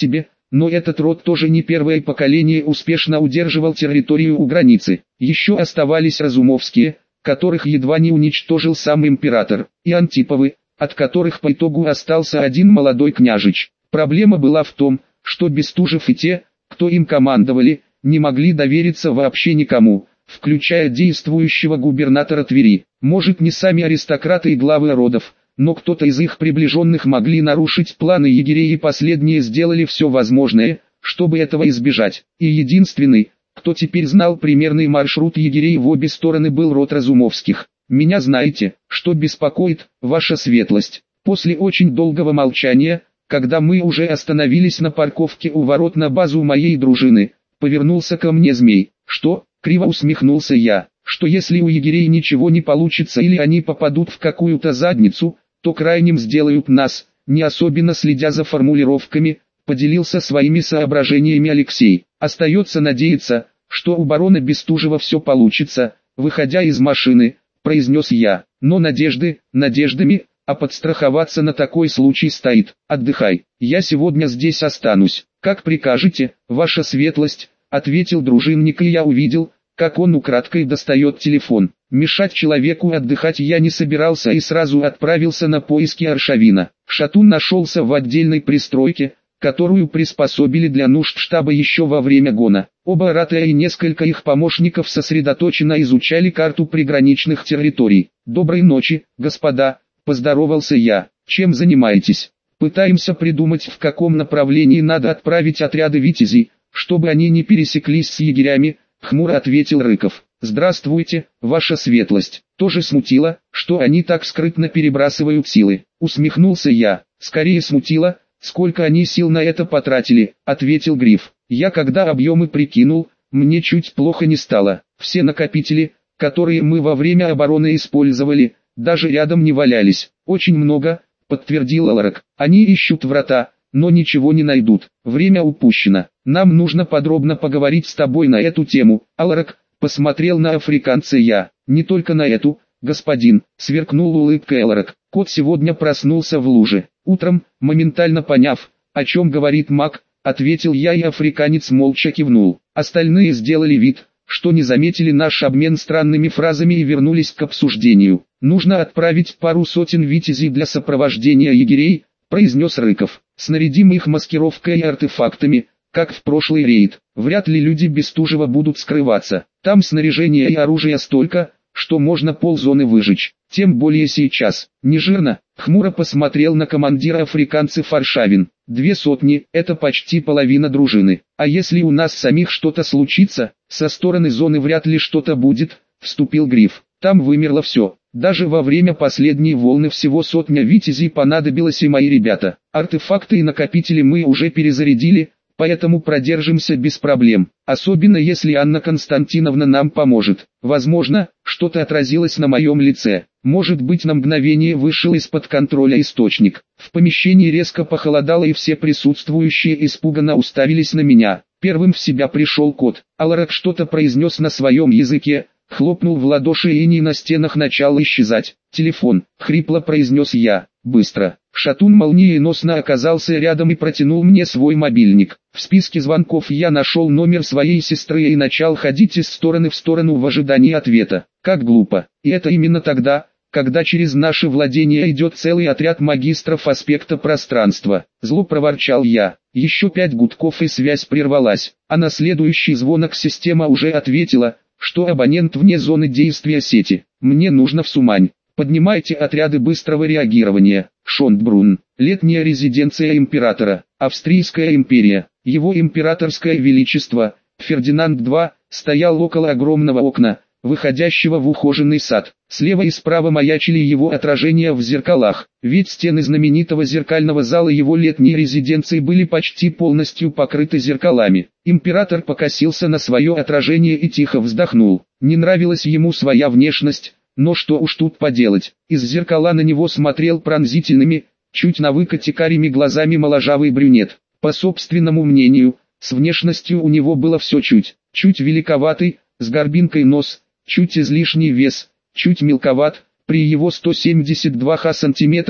Speaker 1: но этот род тоже не первое поколение успешно удерживал территорию у границы. Еще оставались Разумовские, которых едва не уничтожил сам император, и Антиповы, от которых по итогу остался один молодой княжич. Проблема была в том, что Бестужев и те, кто им командовали, не могли довериться вообще никому, включая действующего губернатора Твери. Может, не сами аристократы и главы родов, но кто-то из их приближенных могли нарушить планы егерей, и последние сделали все возможное, чтобы этого избежать. И единственный, кто теперь знал примерный маршрут егерей в обе стороны, был род Разумовских. «Меня знаете, что беспокоит, ваша светлость?» После очень долгого молчания, когда мы уже остановились на парковке у ворот на базу моей дружины, повернулся ко мне Змей. «Что?» — криво усмехнулся я. «Что если у егерей ничего не получится или они попадут в какую-то задницу, то крайним сделают нас, не особенно следя за формулировками», — поделился своими соображениями Алексей. «Остается надеяться, что у барона Бестужева все получится», — выходя из машины, произнес я. «Но надежды, надеждами, а подстраховаться на такой случай стоит. Отдыхай, я сегодня здесь останусь». «Как прикажете, ваша светлость», — ответил дружинник, и я увидел, как он украдкой достает телефон. Мешать человеку отдыхать я не собирался и сразу отправился на поиски Аршавина. Шатун нашелся в отдельной пристройке, которую приспособили для нужд штаба еще во время гона. Оба ратая и несколько их помощников сосредоточенно изучали карту приграничных территорий. «Доброй ночи, господа», — поздоровался я. «Чем занимаетесь?» «Пытаемся придумать, в каком направлении надо отправить отряды витязей, чтобы они не пересеклись с егерями», — хмуро ответил Рыков. «Здравствуйте, ваша светлость». «Тоже смутило, что они так скрытно перебрасывают силы?» Усмехнулся я. «Скорее смутило, сколько они сил на это потратили», — ответил Гриф. «Я когда объемы прикинул, мне чуть плохо не стало. Все накопители, которые мы во время обороны использовали, даже рядом не валялись. Очень много», — подтвердил Аларак. «Они ищут врата, но ничего не найдут. Время упущено. Нам нужно подробно поговорить с тобой на эту тему». Аларак посмотрел на африканца. «Я, не только на эту, господин», — сверкнул улыбкой Аларак. «Кот сегодня проснулся в луже. Утром, моментально поняв, о чем говорит маг, ответил я, и африканец молча кивнул. Остальные сделали вид, что не заметили наш обмен странными фразами, и вернулись к обсуждению. «Нужно отправить пару сотен витязей для сопровождения егерей», — произнес Рыков. «Снарядим их маскировкой и артефактами, как в прошлый рейд. Вряд ли люди Бестужева будут скрываться. Там снаряжения и оружия столько, что можно ползоны выжечь. Тем более сейчас». «Не жирно?» — хмуро посмотрел на командира африканцев Аршавин. «Две сотни — это почти половина дружины. А если у нас самих что-то случится, со стороны зоны вряд ли что-то будет», — вступил Гриф. «Там вымерло все. Даже во время последней волны всего сотня витязей понадобилось, и мои ребята. Артефакты и накопители мы уже перезарядили, поэтому продержимся без проблем, особенно если Анна Константиновна нам поможет». Возможно, что-то отразилось на моем лице. Может быть, на мгновение вышел из-под контроля источник. В помещении резко похолодало, и все присутствующие испуганно уставились на меня. Первым в себя пришел кот. Аларак что-то произнес на своем языке, хлопнул в ладоши, и иней на стенах начал исчезать. «Телефон», — хрипло произнес я. «Быстро». Шатун молниеносно оказался рядом и протянул мне свой мобильник. В списке звонков я нашел номер своей сестры и начал ходить из стороны в сторону в ожидании ответа. Как глупо. И это именно тогда, когда через наше владение идет целый отряд магистров аспекта пространства. Зло проворчал я. Еще пять гудков, и связь прервалась. А на следующий звонок система уже ответила, что абонент вне зоны действия сети. «Мне нужно в Сумань. Поднимайте отряды быстрого реагирования». Шонтбрунн. Летняя резиденция императора. Австрийская империя. Его императорское величество, Фердинанд второй, стоял около огромного окна, выходящего в ухоженный сад. Слева и справа маячили его отражения в зеркалах, ведь стены знаменитого зеркального зала его летней резиденции были почти полностью покрыты зеркалами. Император покосился на свое отражение и тихо вздохнул. Не нравилась ему своя внешность, но что уж тут поделать. Из зеркала на него смотрел пронзительными, чуть на выкате карими глазами моложавый брюнет. По собственному мнению, с внешностью у него было все чуть, чуть великоватый, с горбинкой нос, чуть излишний вес, чуть мелковат. При его ста семидесяти двух сантиметрах,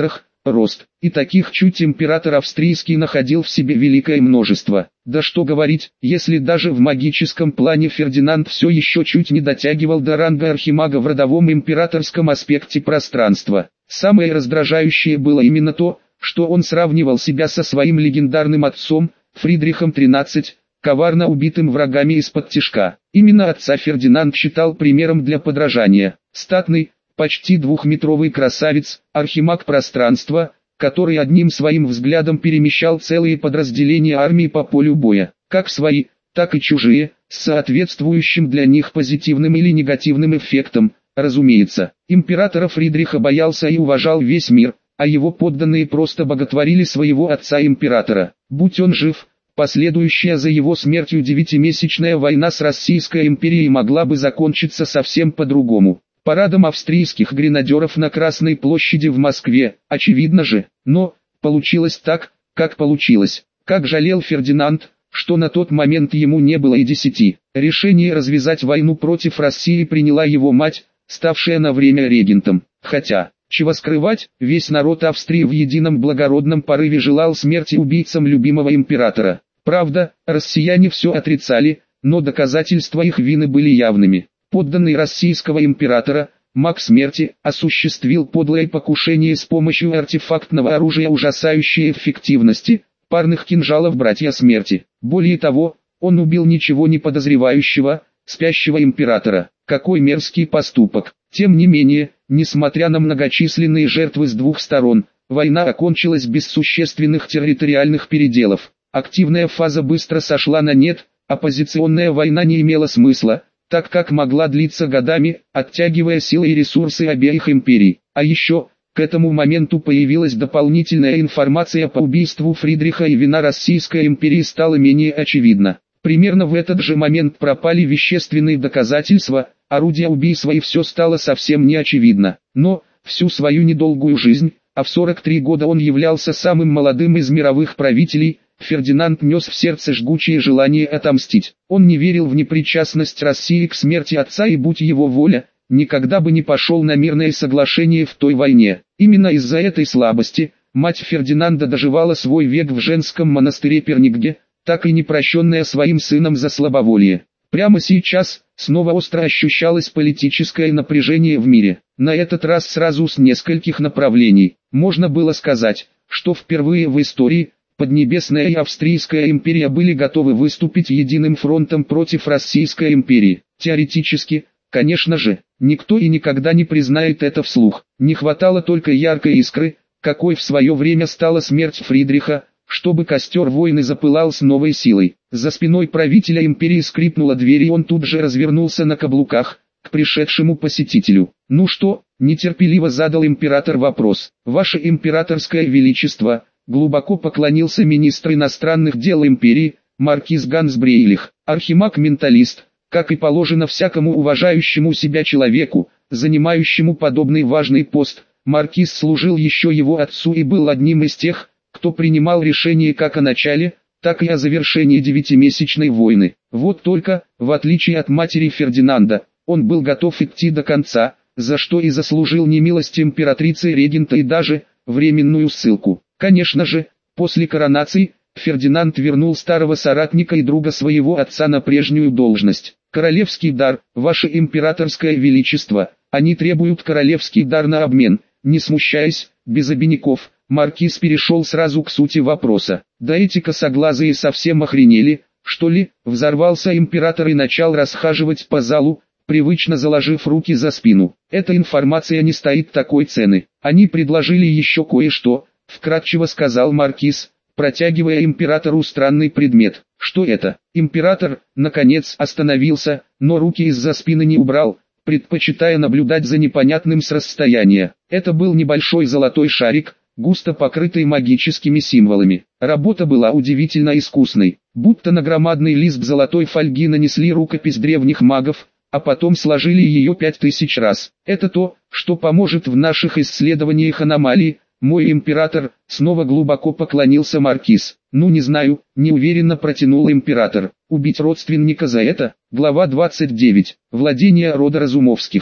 Speaker 1: рост. И таких чуть император австрийский находил в себе великое множество. Да что говорить, если даже в магическом плане Фердинанд все еще чуть не дотягивал до ранга архимага в родовом императорском аспекте пространства. Самое раздражающее было именно то, что он сравнивал себя со своим легендарным отцом, Фридрихом тринадцатым, коварно убитым врагами из-под тишка. Именно отца Фердинанд считал примером для подражания. Статный, почти двухметровый красавец, архимаг пространства, который одним своим взглядом перемещал целые подразделения армии по полю боя, как свои, так и чужие, с соответствующим для них позитивным или негативным эффектом. Разумеется, императора Фридриха боялся и уважал весь мир, а его подданные просто боготворили своего отца-императора. Будь он жив, последующая за его смертью девятимесячная война с Российской империей могла бы закончиться совсем по-другому. Парадом австрийских гренадеров на Красной площади в Москве, очевидно же, но получилось так, как получилось. Как жалел Фердинанд, что на тот момент ему не было и десяти. Решение развязать войну против России приняла его мать, ставшая на время регентом. Хотя, чего скрывать, весь народ Австрии в едином благородном порыве желал смерти убийцам любимого императора. Правда, россияне все отрицали, но доказательства их вины были явными. Подданный российского императора, маг смерти, осуществил подлое покушение с помощью артефактного оружия ужасающей эффективности, парных кинжалов братья смерти. Более того, он убил ничего не подозревающего, спящего императора. Какой мерзкий поступок. Тем не менее, несмотря на многочисленные жертвы с двух сторон, война окончилась без существенных территориальных переделов. Активная фаза быстро сошла на нет, оппозиционная война не имела смысла, так как могла длиться годами, оттягивая силы и ресурсы обеих империй. А еще, к этому моменту появилась дополнительная информация по убийству Фридриха, и вина Российской империи стала менее очевидна. Примерно в этот же момент пропали вещественные доказательства, орудия убийства, и все стало совсем неочевидно. Но, всю свою недолгую жизнь, а в сорок три года он являлся самым молодым из мировых правителей, Фердинанд нес в сердце жгучее желание отомстить. Он не верил в непричастность России к смерти отца, и будь его воля, никогда бы не пошел на мирное соглашение в той войне. Именно из-за этой слабости, мать Фердинанда доживала свой век в женском монастыре Пернигде, так и не прощенная своим сыном за слабоволие. Прямо сейчас, снова остро ощущалось политическое напряжение в мире. На этот раз сразу с нескольких направлений. Можно было сказать, что впервые в истории Поднебесная и Австрийская империя были готовы выступить единым фронтом против Российской империи. Теоретически, конечно же, никто и никогда не признает это вслух. Не хватало только яркой искры, какой в свое время стала смерть Фридриха, чтобы костер войны запылал с новой силой. За спиной правителя империи скрипнула дверь, и он тут же развернулся на каблуках к пришедшему посетителю. «Ну что?» – нетерпеливо задал император вопрос. «Ваше императорское величество», – глубоко поклонился министр иностранных дел империи, маркиз Ганс Брейлих. Архимаг-менталист, как и положено всякому уважающему себя человеку, занимающему подобный важный пост, маркиз служил еще его отцу и был одним из тех, кто принимал решение как о начале, так и о завершении девятимесячной войны. Вот только, в отличие от матери Фердинанда, он был готов идти до конца, за что и заслужил немилость императрицы-регента и даже временную ссылку. Конечно же, после коронации, Фердинанд вернул старого соратника и друга своего отца на прежнюю должность. «Королевский дар, ваше императорское величество, они требуют королевский дар на обмен», не смущаясь, без обиняков, маркиз перешел сразу к сути вопроса. «Да эти косоглазые совсем охренели, что ли?» Взорвался император и начал расхаживать по залу, привычно заложив руки за спину. «Эта информация не стоит такой цены. Они предложили еще кое-что», вкратчиво сказал маркиз, протягивая императору странный предмет. «Что это?» Император, наконец, остановился, но руки из-за спины не убрал, предпочитая наблюдать за непонятным с расстояния. Это был небольшой золотой шарик, густо покрытый магическими символами. Работа была удивительно искусной, будто на громадный лист золотой фольги нанесли рукопись древних магов, а потом сложили ее пять тысяч раз. «Это то, что поможет в наших исследованиях аномалий, мой император», снова глубоко поклонился маркиз. «Ну не знаю», неуверенно протянул император. «Убить родственника за это?» Глава двадцать девять. Владение рода Разумовских.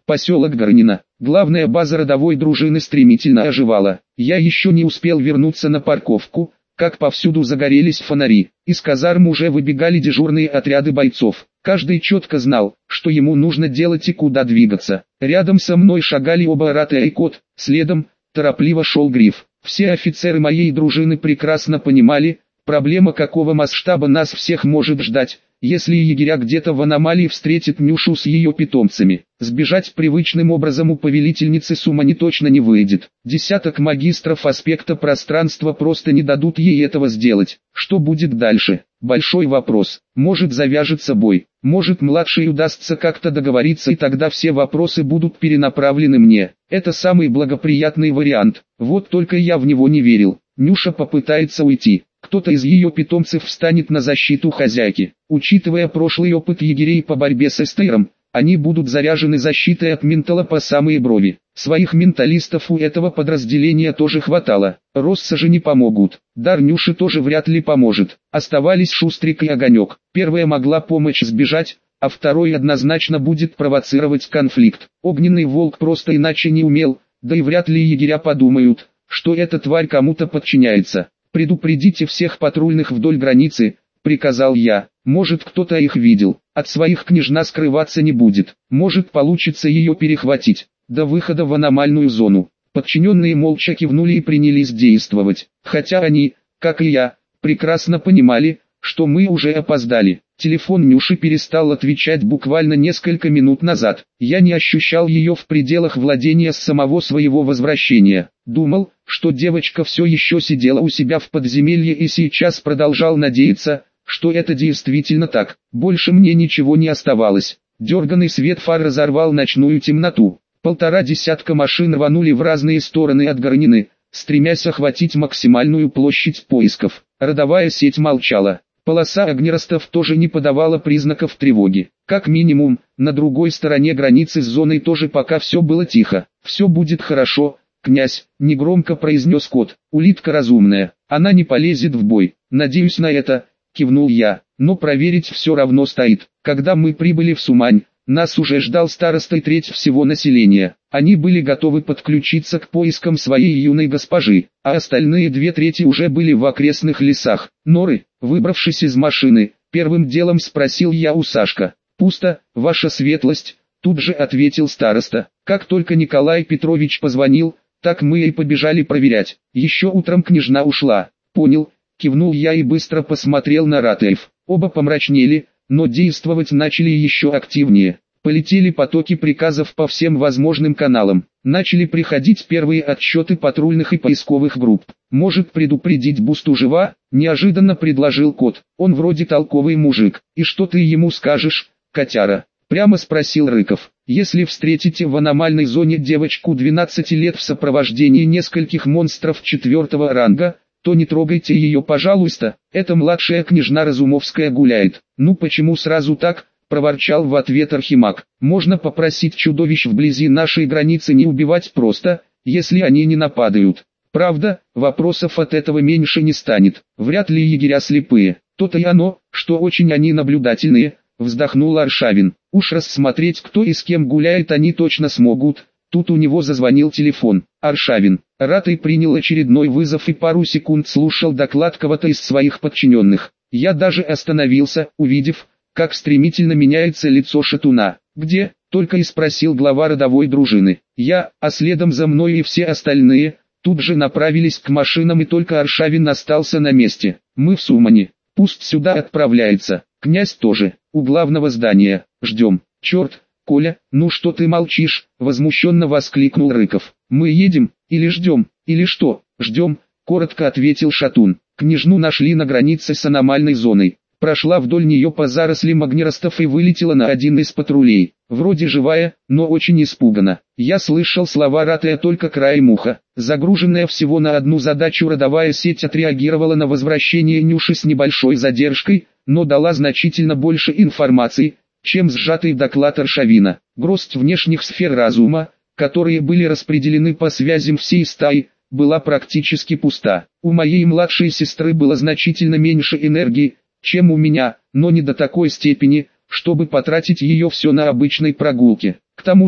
Speaker 1: Поселок Горнино, главная база родовой дружины, стремительно оживала. Я еще не успел вернуться на парковку, как повсюду загорелись фонари. Из казарм уже выбегали дежурные отряды бойцов. Каждый четко знал, что ему нужно делать и куда двигаться. Рядом со мной шагали оба Ратая и Кот, следом торопливо шел Гриф. Все офицеры моей дружины прекрасно понимали, проблема какого масштаба нас всех может ждать, если егеря где-то в аномалии встретит Нюшу с ее питомцами. Сбежать привычным образом у повелительницы с ума не точно не выйдет. Десяток магистров аспекта пространства просто не дадут ей этого сделать. Что будет дальше? Большой вопрос. Может, завяжется бой, может, младшей удастся как-то договориться, и тогда все вопросы будут перенаправлены мне. Это самый благоприятный вариант. Вот только я в него не верил. Нюша попытается уйти. Кто-то из ее питомцев встанет на защиту хозяйки. Учитывая прошлый опыт егерей по борьбе с Эстейром, они будут заряжены защитой от ментала по самые брови. Своих менталистов у этого подразделения тоже хватало. Росса же не помогут. Дар Нюши тоже вряд ли поможет. Оставались Шустрик и Огонек. Первая могла помочь сбежать, а второй однозначно будет провоцировать конфликт. Огненный волк просто иначе не умел, да и вряд ли егеря подумают, что эта тварь кому-то подчиняется. «Предупредите всех патрульных вдоль границы», — приказал я. «Может, кто-то их видел. От своих княжна скрываться не будет. Может, получится ее перехватить. До выхода в аномальную зону». Подчиненные молча кивнули и принялись действовать. Хотя они, как и я, прекрасно понимали, что мы уже опоздали. Телефон Нюши перестал отвечать буквально несколько минут назад. Я не ощущал ее в пределах владения с самого своего возвращения. Думал, что девочка все еще сидела у себя в подземелье, и сейчас продолжал надеяться, что это действительно так. Больше мне ничего не оставалось. Дерганный свет фар разорвал ночную темноту. Полтора десятка машин рванули в разные стороны от Горнины, стремясь охватить максимальную площадь поисков. Родовая сеть молчала. Полоса огнеростов тоже не подавала признаков тревоги. Как минимум, на другой стороне границы с зоной тоже пока все было тихо. «Все будет хорошо, князь», — негромко произнес Кот. «Улитка разумная, она не полезет в бой». «Надеюсь на это», — кивнул я, — «но проверить все равно стоит». Когда мы прибыли в Сумань, нас уже ждал староста и треть всего населения. Они были готовы подключиться к поискам своей юной госпожи, а остальные две трети уже были в окрестных лесах. «Норы?» Выбравшись из машины, первым делом спросил я у Сашка. «Пусто, ваша светлость», — тут же ответил староста. Как только Николай Петрович позвонил, так мы и побежали проверять. Еще утром княжна ушла. «Понял», — кивнул я и быстро посмотрел на Ратаев. Оба помрачнели, но действовать начали еще активнее. Полетели потоки приказов по всем возможным каналам. Начали приходить первые отчеты патрульных и поисковых групп. «Может, предупредить Бусту жива?» – неожиданно предложил Кот. «Он вроде толковый мужик. И что ты ему скажешь, котяра?» – прямо спросил Рыков. «Если встретите в аномальной зоне девочку двенадцати лет в сопровождении нескольких монстров четвертого ранга, то не трогайте ее, пожалуйста. Это младшая княжна Разумовская гуляет». «Ну почему сразу так?» — проворчал в ответ Архимаг. «Можно попросить чудовищ вблизи нашей границы не убивать просто, если они не нападают. Правда, вопросов от этого меньше не станет. Вряд ли егеря слепые. То-то и оно, что очень они наблюдательные», — вздохнул Аршавин. «Уж рассмотреть, кто и с кем гуляет, они точно смогут». Тут у него зазвонил телефон. Аршавин. Ратый принял очередной вызов и пару секунд слушал доклад кого-то из своих подчиненных. Я даже остановился, увидев, как стремительно меняется лицо шатуна. «Где?» — только и спросил глава родовой дружины. Я, а следом за мной и все остальные, тут же направились к машинам, и только Аршавин остался на месте. «Мы в Сумане. Пусть сюда отправляется. Князь тоже. У главного здания. Ждем». «Черт, Коля, ну что ты молчишь?» — возмущенно воскликнул Рыков. «Мы едем, или ждем, или что?» «Ждем», — коротко ответил Шатун. «Княжну нашли на границе с аномальной зоной. Прошла вдоль нее по зарослям огнеростов и вылетела на один из патрулей. Вроде живая, но очень испугана». Я слышал слова Ратая только краем уха. Загруженная всего на одну задачу родовая сеть отреагировала на возвращение Нюши с небольшой задержкой, но дала значительно больше информации, чем сжатый доклад Аршавина. Гроздь внешних сфер разума, которые были распределены по связям всей стаи, была практически пуста. У моей младшей сестры было значительно меньше энергии, чем у меня, но не до такой степени, чтобы потратить ее все на обычной прогулке. К тому же,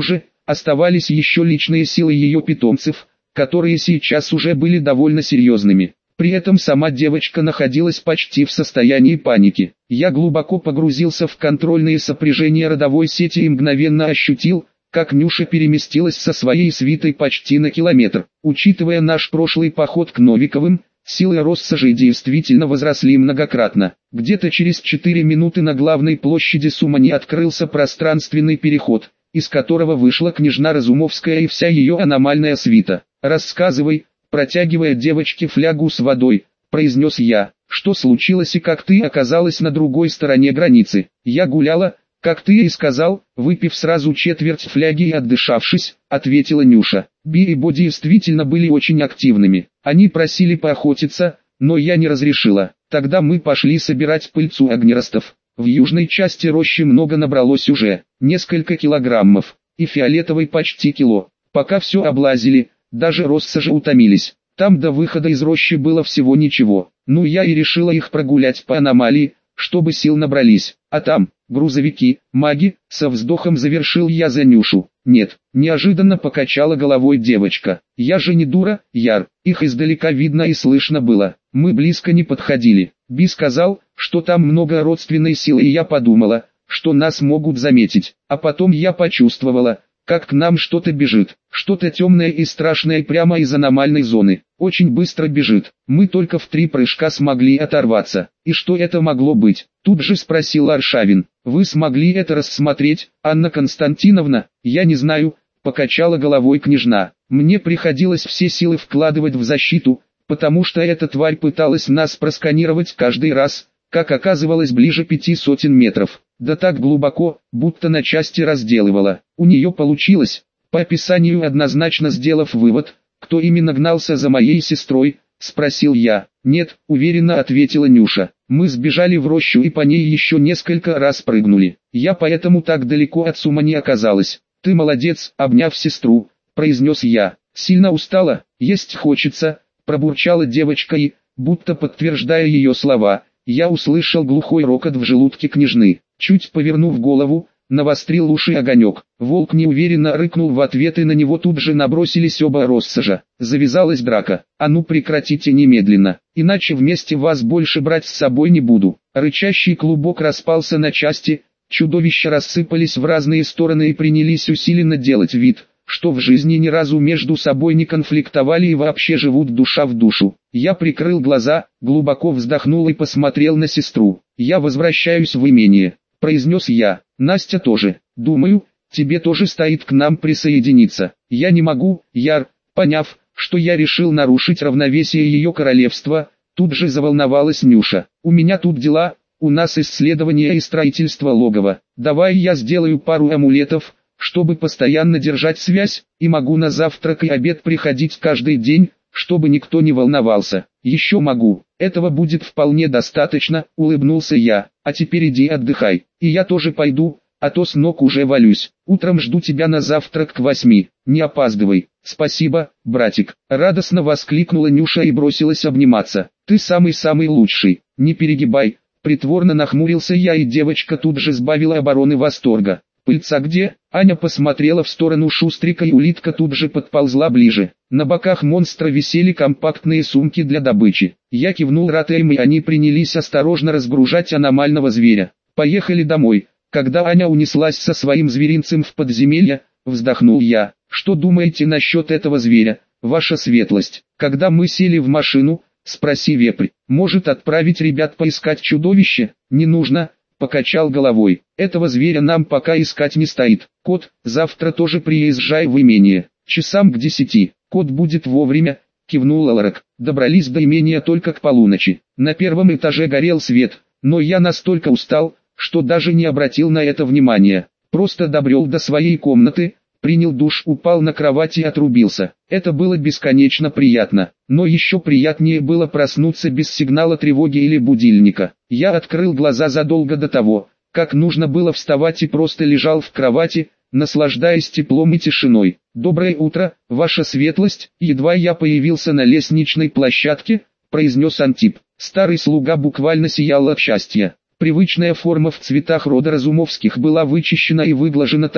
Speaker 1: оставались еще личные силы ее питомцев, которые сейчас уже были довольно серьезными. При этом сама девочка находилась почти в состоянии паники. Я глубоко погрузился в контрольные сопряжения родовой сети и мгновенно ощутил, как Нюша переместилась со своей свитой почти на километр. Учитывая наш прошлый поход к Новиковым, силы Россоши действительно возросли многократно. Где-то через четыре минуты на главной площади Сумани открылся пространственный переход, из которого вышла княжна Разумовская и вся ее аномальная свита. «Рассказывай», протягивая девочке флягу с водой, произнес я, «что случилось и как ты оказалась на другой стороне границы?» «Я гуляла, как ты и сказал, выпив сразу четверть фляги и отдышавшись», ответила Нюша. Би и Бо действительно были очень активными. Они просили поохотиться, но я не разрешила. Тогда мы пошли собирать пыльцу огнеростов. В южной части рощи много набралось уже, несколько килограммов, и фиолетовой почти кило. Пока все облазили, даже Россоши утомились. Там до выхода из рощи было всего ничего. Ну я и решила их прогулять по аномалии, чтобы сил набрались. А там, грузовики, маги, со вздохом завершил я за Нюшу. Нет, неожиданно покачала головой девочка. Я же не дура, Яр, их издалека видно и слышно было. Мы близко не подходили. Би сказал, что там много родственной силы, и я подумала, что нас могут заметить. А потом я почувствовала, как к нам что-то бежит, что-то темное и страшное прямо из аномальной зоны. Очень быстро бежит. Мы только в три прыжка смогли оторваться. И что это могло быть? Тут же спросил Аршавин. Вы смогли это рассмотреть, Анна Константиновна? Я не знаю, покачала головой княжна. Мне приходилось все силы вкладывать в защиту, потому что эта тварь пыталась нас просканировать каждый раз, как оказывалось ближе пяти сотен метров. Да так глубоко, будто на части разделывала. У нее получилось, по описанию однозначно сделав вывод, кто именно гнался за моей сестрой, спросил я. Нет, уверенно ответила Нюша. Мы сбежали в рощу и по ней еще несколько раз прыгнули. Я поэтому так далеко от Сумани оказалась. Ты молодец, обняв сестру, произнес я. Сильно устала, есть хочется, пробурчала девочка и, будто подтверждая ее слова, я услышал глухой рокот в желудке княжны. Чуть повернув голову, навострил уши огонек. Волк неуверенно рыкнул в ответ, и на него тут же набросились оба Россоша. Завязалась драка. А ну прекратите немедленно, иначе вместе вас больше брать с собой не буду. Рычащий клубок распался на части, чудовища рассыпались в разные стороны и принялись усиленно делать вид, что в жизни ни разу между собой не конфликтовали и вообще живут душа в душу. Я прикрыл глаза, глубоко вздохнул и посмотрел на сестру. «Я возвращаюсь в имение», — произнес я. «Настя тоже. Думаю, тебе тоже стоит к нам присоединиться». «Я не могу, Яр», поняв, что я решил нарушить равновесие ее королевства, тут же заволновалась Нюша. «У меня тут дела, у нас исследование и строительство логова. Давай я сделаю пару амулетов, чтобы постоянно держать связь, и могу на завтрак и обед приходить каждый день, чтобы никто не волновался. Еще могу, этого будет вполне достаточно», — улыбнулся я. «А теперь иди отдыхай, и я тоже пойду, а то с ног уже валюсь. Утром жду тебя на завтрак к восьми, не опаздывай». «Спасибо, братик», — радостно воскликнула Нюша и бросилась обниматься. «Ты самый-самый лучший, не перегибай», — притворно нахмурился я, и девочка тут же сбавила обороны восторга. «Пыльца где?» Аня посмотрела в сторону Шустрика, и улитка тут же подползла ближе. На боках монстра висели компактные сумки для добычи. Я кивнул Ратеем, и они принялись осторожно разгружать аномального зверя. «Поехали домой». Когда Аня унеслась со своим зверинцем в подземелье, вздохнул я. «Что думаете насчет этого зверя, ваша светлость?» Когда мы сели в машину, спроси вепрь. «Может отправить ребят поискать чудовище?» «Не нужно», покачал головой. «Этого зверя нам пока искать не стоит. Кот, завтра тоже приезжай в имение. Часам к десяти. Кот будет вовремя», кивнул Аларак. Добрались до имения только к полуночи. На первом этаже горел свет, но я настолько устал, что даже не обратил на это внимания. Просто добрел до своей комнаты, принял душ, упал на кровать и отрубился. Это было бесконечно приятно, но еще приятнее было проснуться без сигнала тревоги или будильника. Я открыл глаза задолго до того, как нужно было вставать, и просто лежал в кровати, наслаждаясь теплом и тишиной. «Доброе утро, ваша светлость!» Едва я появился на лестничной площадке, произнес Антип. Старый слуга буквально сиял от счастья. Привычная форма в цветах рода Разумовских была вычищена и выглажена так,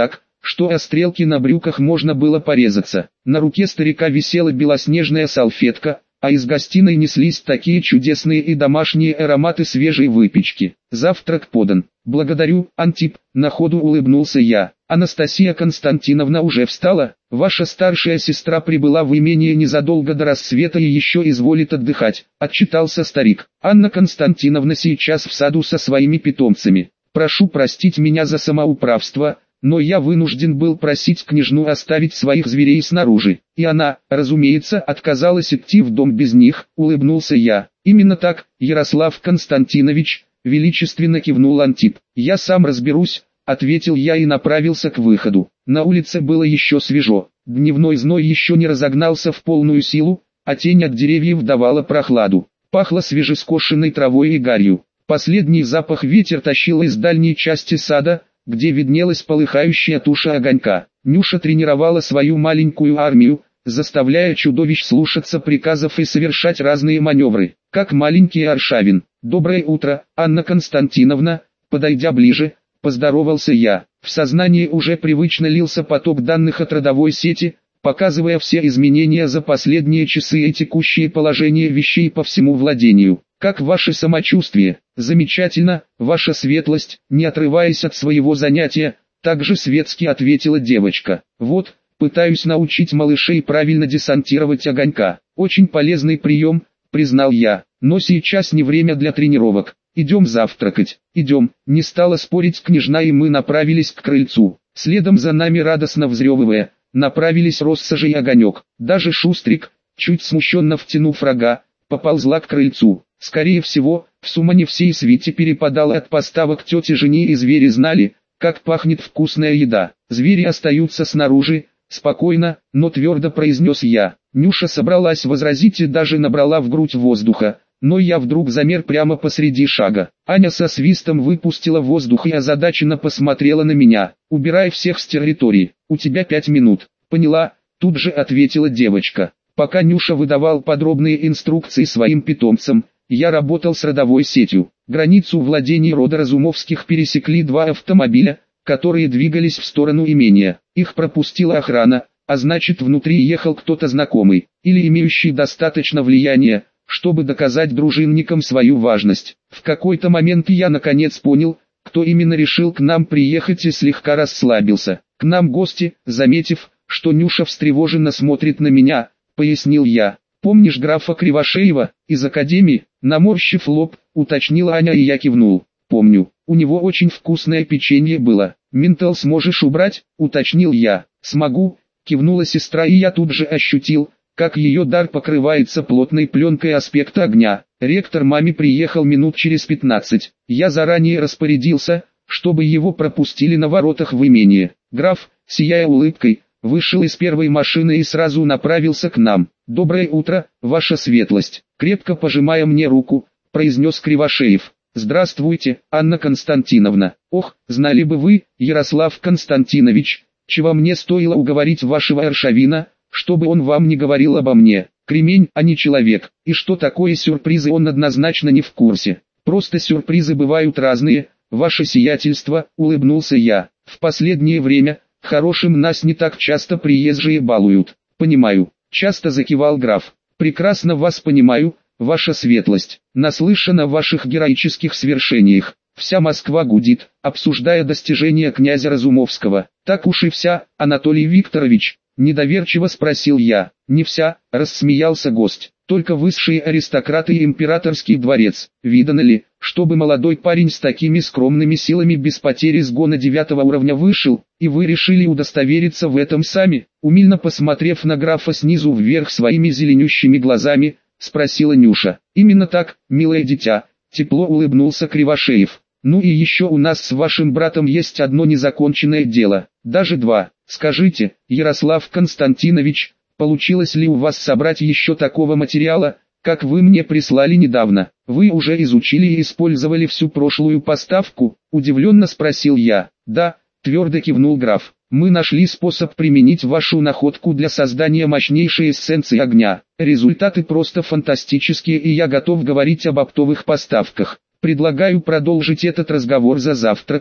Speaker 1: что о стрелки на брюках можно было порезаться. На руке старика висела белоснежная салфетка, а из гостиной неслись такие чудесные и домашние ароматы свежей выпечки. Завтрак подан. Благодарю, Антип, на ходу улыбнулся я. Анастасия Константиновна уже встала? Ваша старшая сестра прибыла в имение незадолго до рассвета и еще изволит отдыхать, отчитался старик. Анна Константиновна сейчас в саду со своими питомцами. Прошу простить меня за самоуправство, но я вынужден был просить княжну оставить своих зверей снаружи. И она, разумеется, отказалась идти в дом без них, улыбнулся я. Именно так, Ярослав Константинович, величественно кивнул Антип. Я сам разберусь, ответил я и направился к выходу. На улице было еще свежо, дневной зной еще не разогнался в полную силу, а тень от деревьев давала прохладу. Пахло свежескошенной травой и гарью. Последний запах ветер тащил из дальней части сада, где виднелась полыхающая туша огонька. Нюша тренировала свою маленькую армию, заставляя чудовищ слушаться приказов и совершать разные маневры, как маленький Аршавин. «Доброе утро, Анна Константиновна», подойдя ближе, поздоровался я. В сознании уже привычно лился поток данных от родовой сети, показывая все изменения за последние часы и текущее положение вещей по всему владению. «Как ваше самочувствие?» «Замечательно, ваша светлость», не отрываясь от своего занятия, также светски ответила девочка. «Вот, пытаюсь научить малышей правильно десантировать огонька. Очень полезный прием», признал я, «но сейчас не время для тренировок. Идем завтракать». «Идем», не стала спорить княжна, и мы направились к крыльцу. Следом за нами, радостно взрёвывая, направились Россажа и Огонек. Даже Шустрик, чуть смущенно втянув рога, поползла к крыльцу. Скорее всего, в Сумане всей свите перепадало от поставок тети Жени, и звери знали, как пахнет вкусная еда. «Звери остаются снаружи», спокойно, но твердо произнес я. Нюша собралась возразить и даже набрала в грудь воздуха, но я вдруг замер прямо посреди шага. Аня со свистом выпустила воздух и озадаченно посмотрела на меня. «Убирай всех с территории, у тебя пять минут». «Поняла», тут же ответила девочка. Пока Нюша выдавал подробные инструкции своим питомцам, я работал с родовой сетью. Границу владений рода Разумовских пересекли два автомобиля, которые двигались в сторону имения. Их пропустила охрана, а значит, внутри ехал кто-то знакомый, или имеющий достаточно влияния, чтобы доказать дружинникам свою важность. В какой-то момент я наконец понял, кто именно решил к нам приехать, и слегка расслабился. «К нам гости», заметив, что Нюша встревоженно смотрит на меня, пояснил я. «Помнишь графа Кривошеева, из академии?» Наморщив лоб, уточнила Аня, и я кивнул. «Помню, у него очень вкусное печенье было. Ментал сможешь убрать?» Уточнил я. «Смогу», кивнула сестра, и я тут же ощутил, как ее дар покрывается плотной пленкой аспекта огня. Ректор маме приехал минут через пятнадцать. Я заранее распорядился, чтобы его пропустили на воротах в имение. Граф, сияя улыбкой, вышел из первой машины и сразу направился к нам. «Доброе утро, ваша светлость», крепко пожимая мне руку, произнес Кривошеев. «Здравствуйте, Анна Константиновна. Ох, знали бы вы, Ярослав Константинович, чего мне стоило уговорить вашего Аршавина, чтобы он вам не говорил обо мне. Кремень, а не человек. И что такое сюрпризы, он однозначно не в курсе. Просто сюрпризы бывают разные, ваше сиятельство», улыбнулся я. «В последнее время хорошим нас не так часто приезжие балуют». «Понимаю», часто закивал граф. «Прекрасно вас понимаю, ваша светлость. Наслышан о ваших героических свершениях. Вся Москва гудит, обсуждая достижения князя Разумовского». «Так уж и вся, Анатолий Викторович», недоверчиво спросил я. «Не вся», рассмеялся гость. «Только высшие аристократы и императорский дворец. Видано ли, чтобы молодой парень с такими скромными силами без потери сгона девятого уровня вышел, и вы решили удостовериться в этом сами?» Умильно посмотрев на графа снизу вверх своими зеленющими глазами, спросила Нюша. «Именно так, милое дитя», тепло улыбнулся Кривошеев. «Ну и еще у нас с вашим братом есть одно незаконченное дело, даже два. Скажите, Ярослав Константинович, получилось ли у вас собрать еще такого материала, как вы мне прислали недавно? Вы уже изучили и использовали всю прошлую поставку?» Удивленно спросил я. «Да», твердо кивнул граф. «Мы нашли способ применить вашу находку для создания мощнейшей эссенции огня. Результаты просто фантастические, и я готов говорить об оптовых поставках. Предлагаю продолжить этот разговор за завтраком»,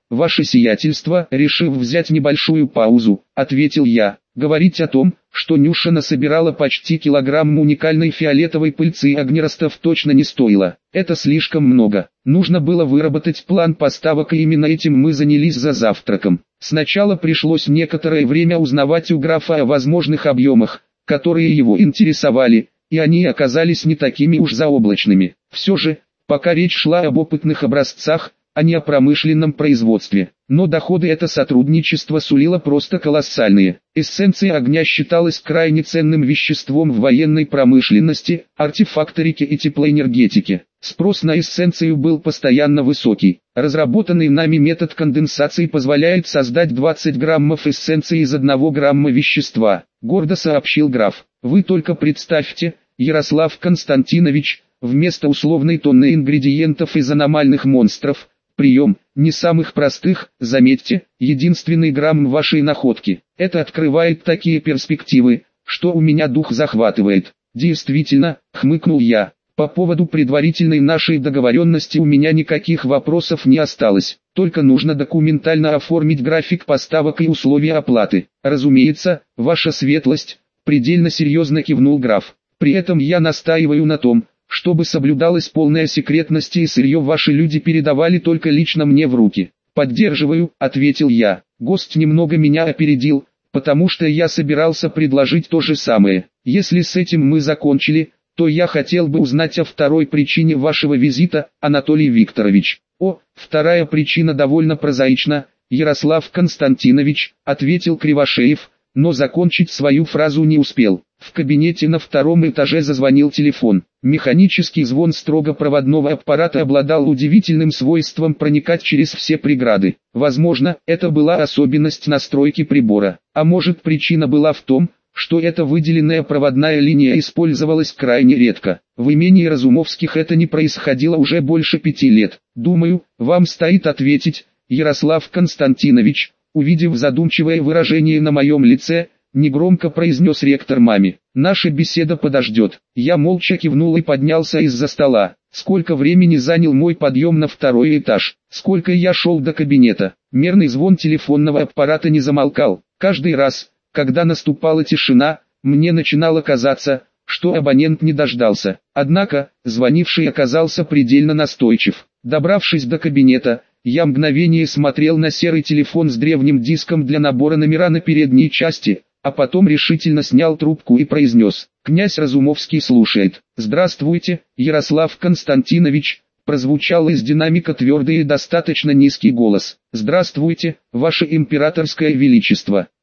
Speaker 1: ваше сиятельство, решив взять небольшую паузу, ответил я. Говорить о том, что Нюша насобирала почти килограмм уникальной фиолетовой пыльцы огнеростов точно не стоило. Это слишком много. Нужно было выработать план поставок, и именно этим мы занялись за завтраком. Сначала пришлось некоторое время узнавать у графа о возможных объемах, которые его интересовали, и они оказались не такими уж заоблачными. Все же, пока речь шла об опытных образцах, а не о промышленном производстве. Но доходы это сотрудничество сулило просто колоссальные. Эссенция огня считалась крайне ценным веществом в военной промышленности, артефакторике и теплоэнергетике. Спрос на эссенцию был постоянно высокий. Разработанный нами метод конденсации позволяет создать двадцать граммов эссенции из одного грамма вещества, гордо сообщил граф. Вы только представьте, Ярослав Константинович, вместо условной тонны ингредиентов из аномальных монстров, прием, не самых простых, заметьте, единственный грамм вашей находки. Это открывает такие перспективы, что у меня дух захватывает. Действительно, хмыкнул я, по поводу предварительной нашей договоренности у меня никаких вопросов не осталось, только нужно документально оформить график поставок и условия оплаты. Разумеется, ваша светлость, предельно серьезно кивнул граф. При этом я настаиваю на том, чтобы соблюдалась полная секретность и сырье ваши люди передавали только лично мне в руки. Поддерживаю, ответил я. Гость немного меня опередил, потому что я собирался предложить то же самое. Если с этим мы закончили, то я хотел бы узнать о второй причине вашего визита, Анатолий Викторович. О, вторая причина довольно прозаична, Ярослав Константинович, ответил Кривошеев, но закончить свою фразу не успел. В кабинете на втором этаже зазвонил телефон. Механический звон строго проводного аппарата обладал удивительным свойством проникать через все преграды. Возможно, это была особенность настройки прибора. А может, причина была в том, что эта выделенная проводная линия использовалась крайне редко. В имении Разумовских это не происходило уже больше пяти лет. Думаю, вам стоит ответить, Ярослав Константинович, увидев задумчивое выражение на моем лице, негромко произнес ректор маме. Наша беседа подождет. Я молча кивнул и поднялся из-за стола. Сколько времени занял мой подъем на второй этаж? Сколько я шел до кабинета? Мерный звон телефонного аппарата не замолкал. Каждый раз, когда наступала тишина, мне начинало казаться, что абонент не дождался. Однако, звонивший оказался предельно настойчив. Добравшись до кабинета, я мгновение смотрел на серый телефон с древним диском для набора номера на передней части, а потом решительно снял трубку и произнес: «Князь Разумовский слушает». «Здравствуйте, Ярослав Константинович», прозвучал из динамика твердый и достаточно низкий голос. «Здравствуйте, ваше императорское величество».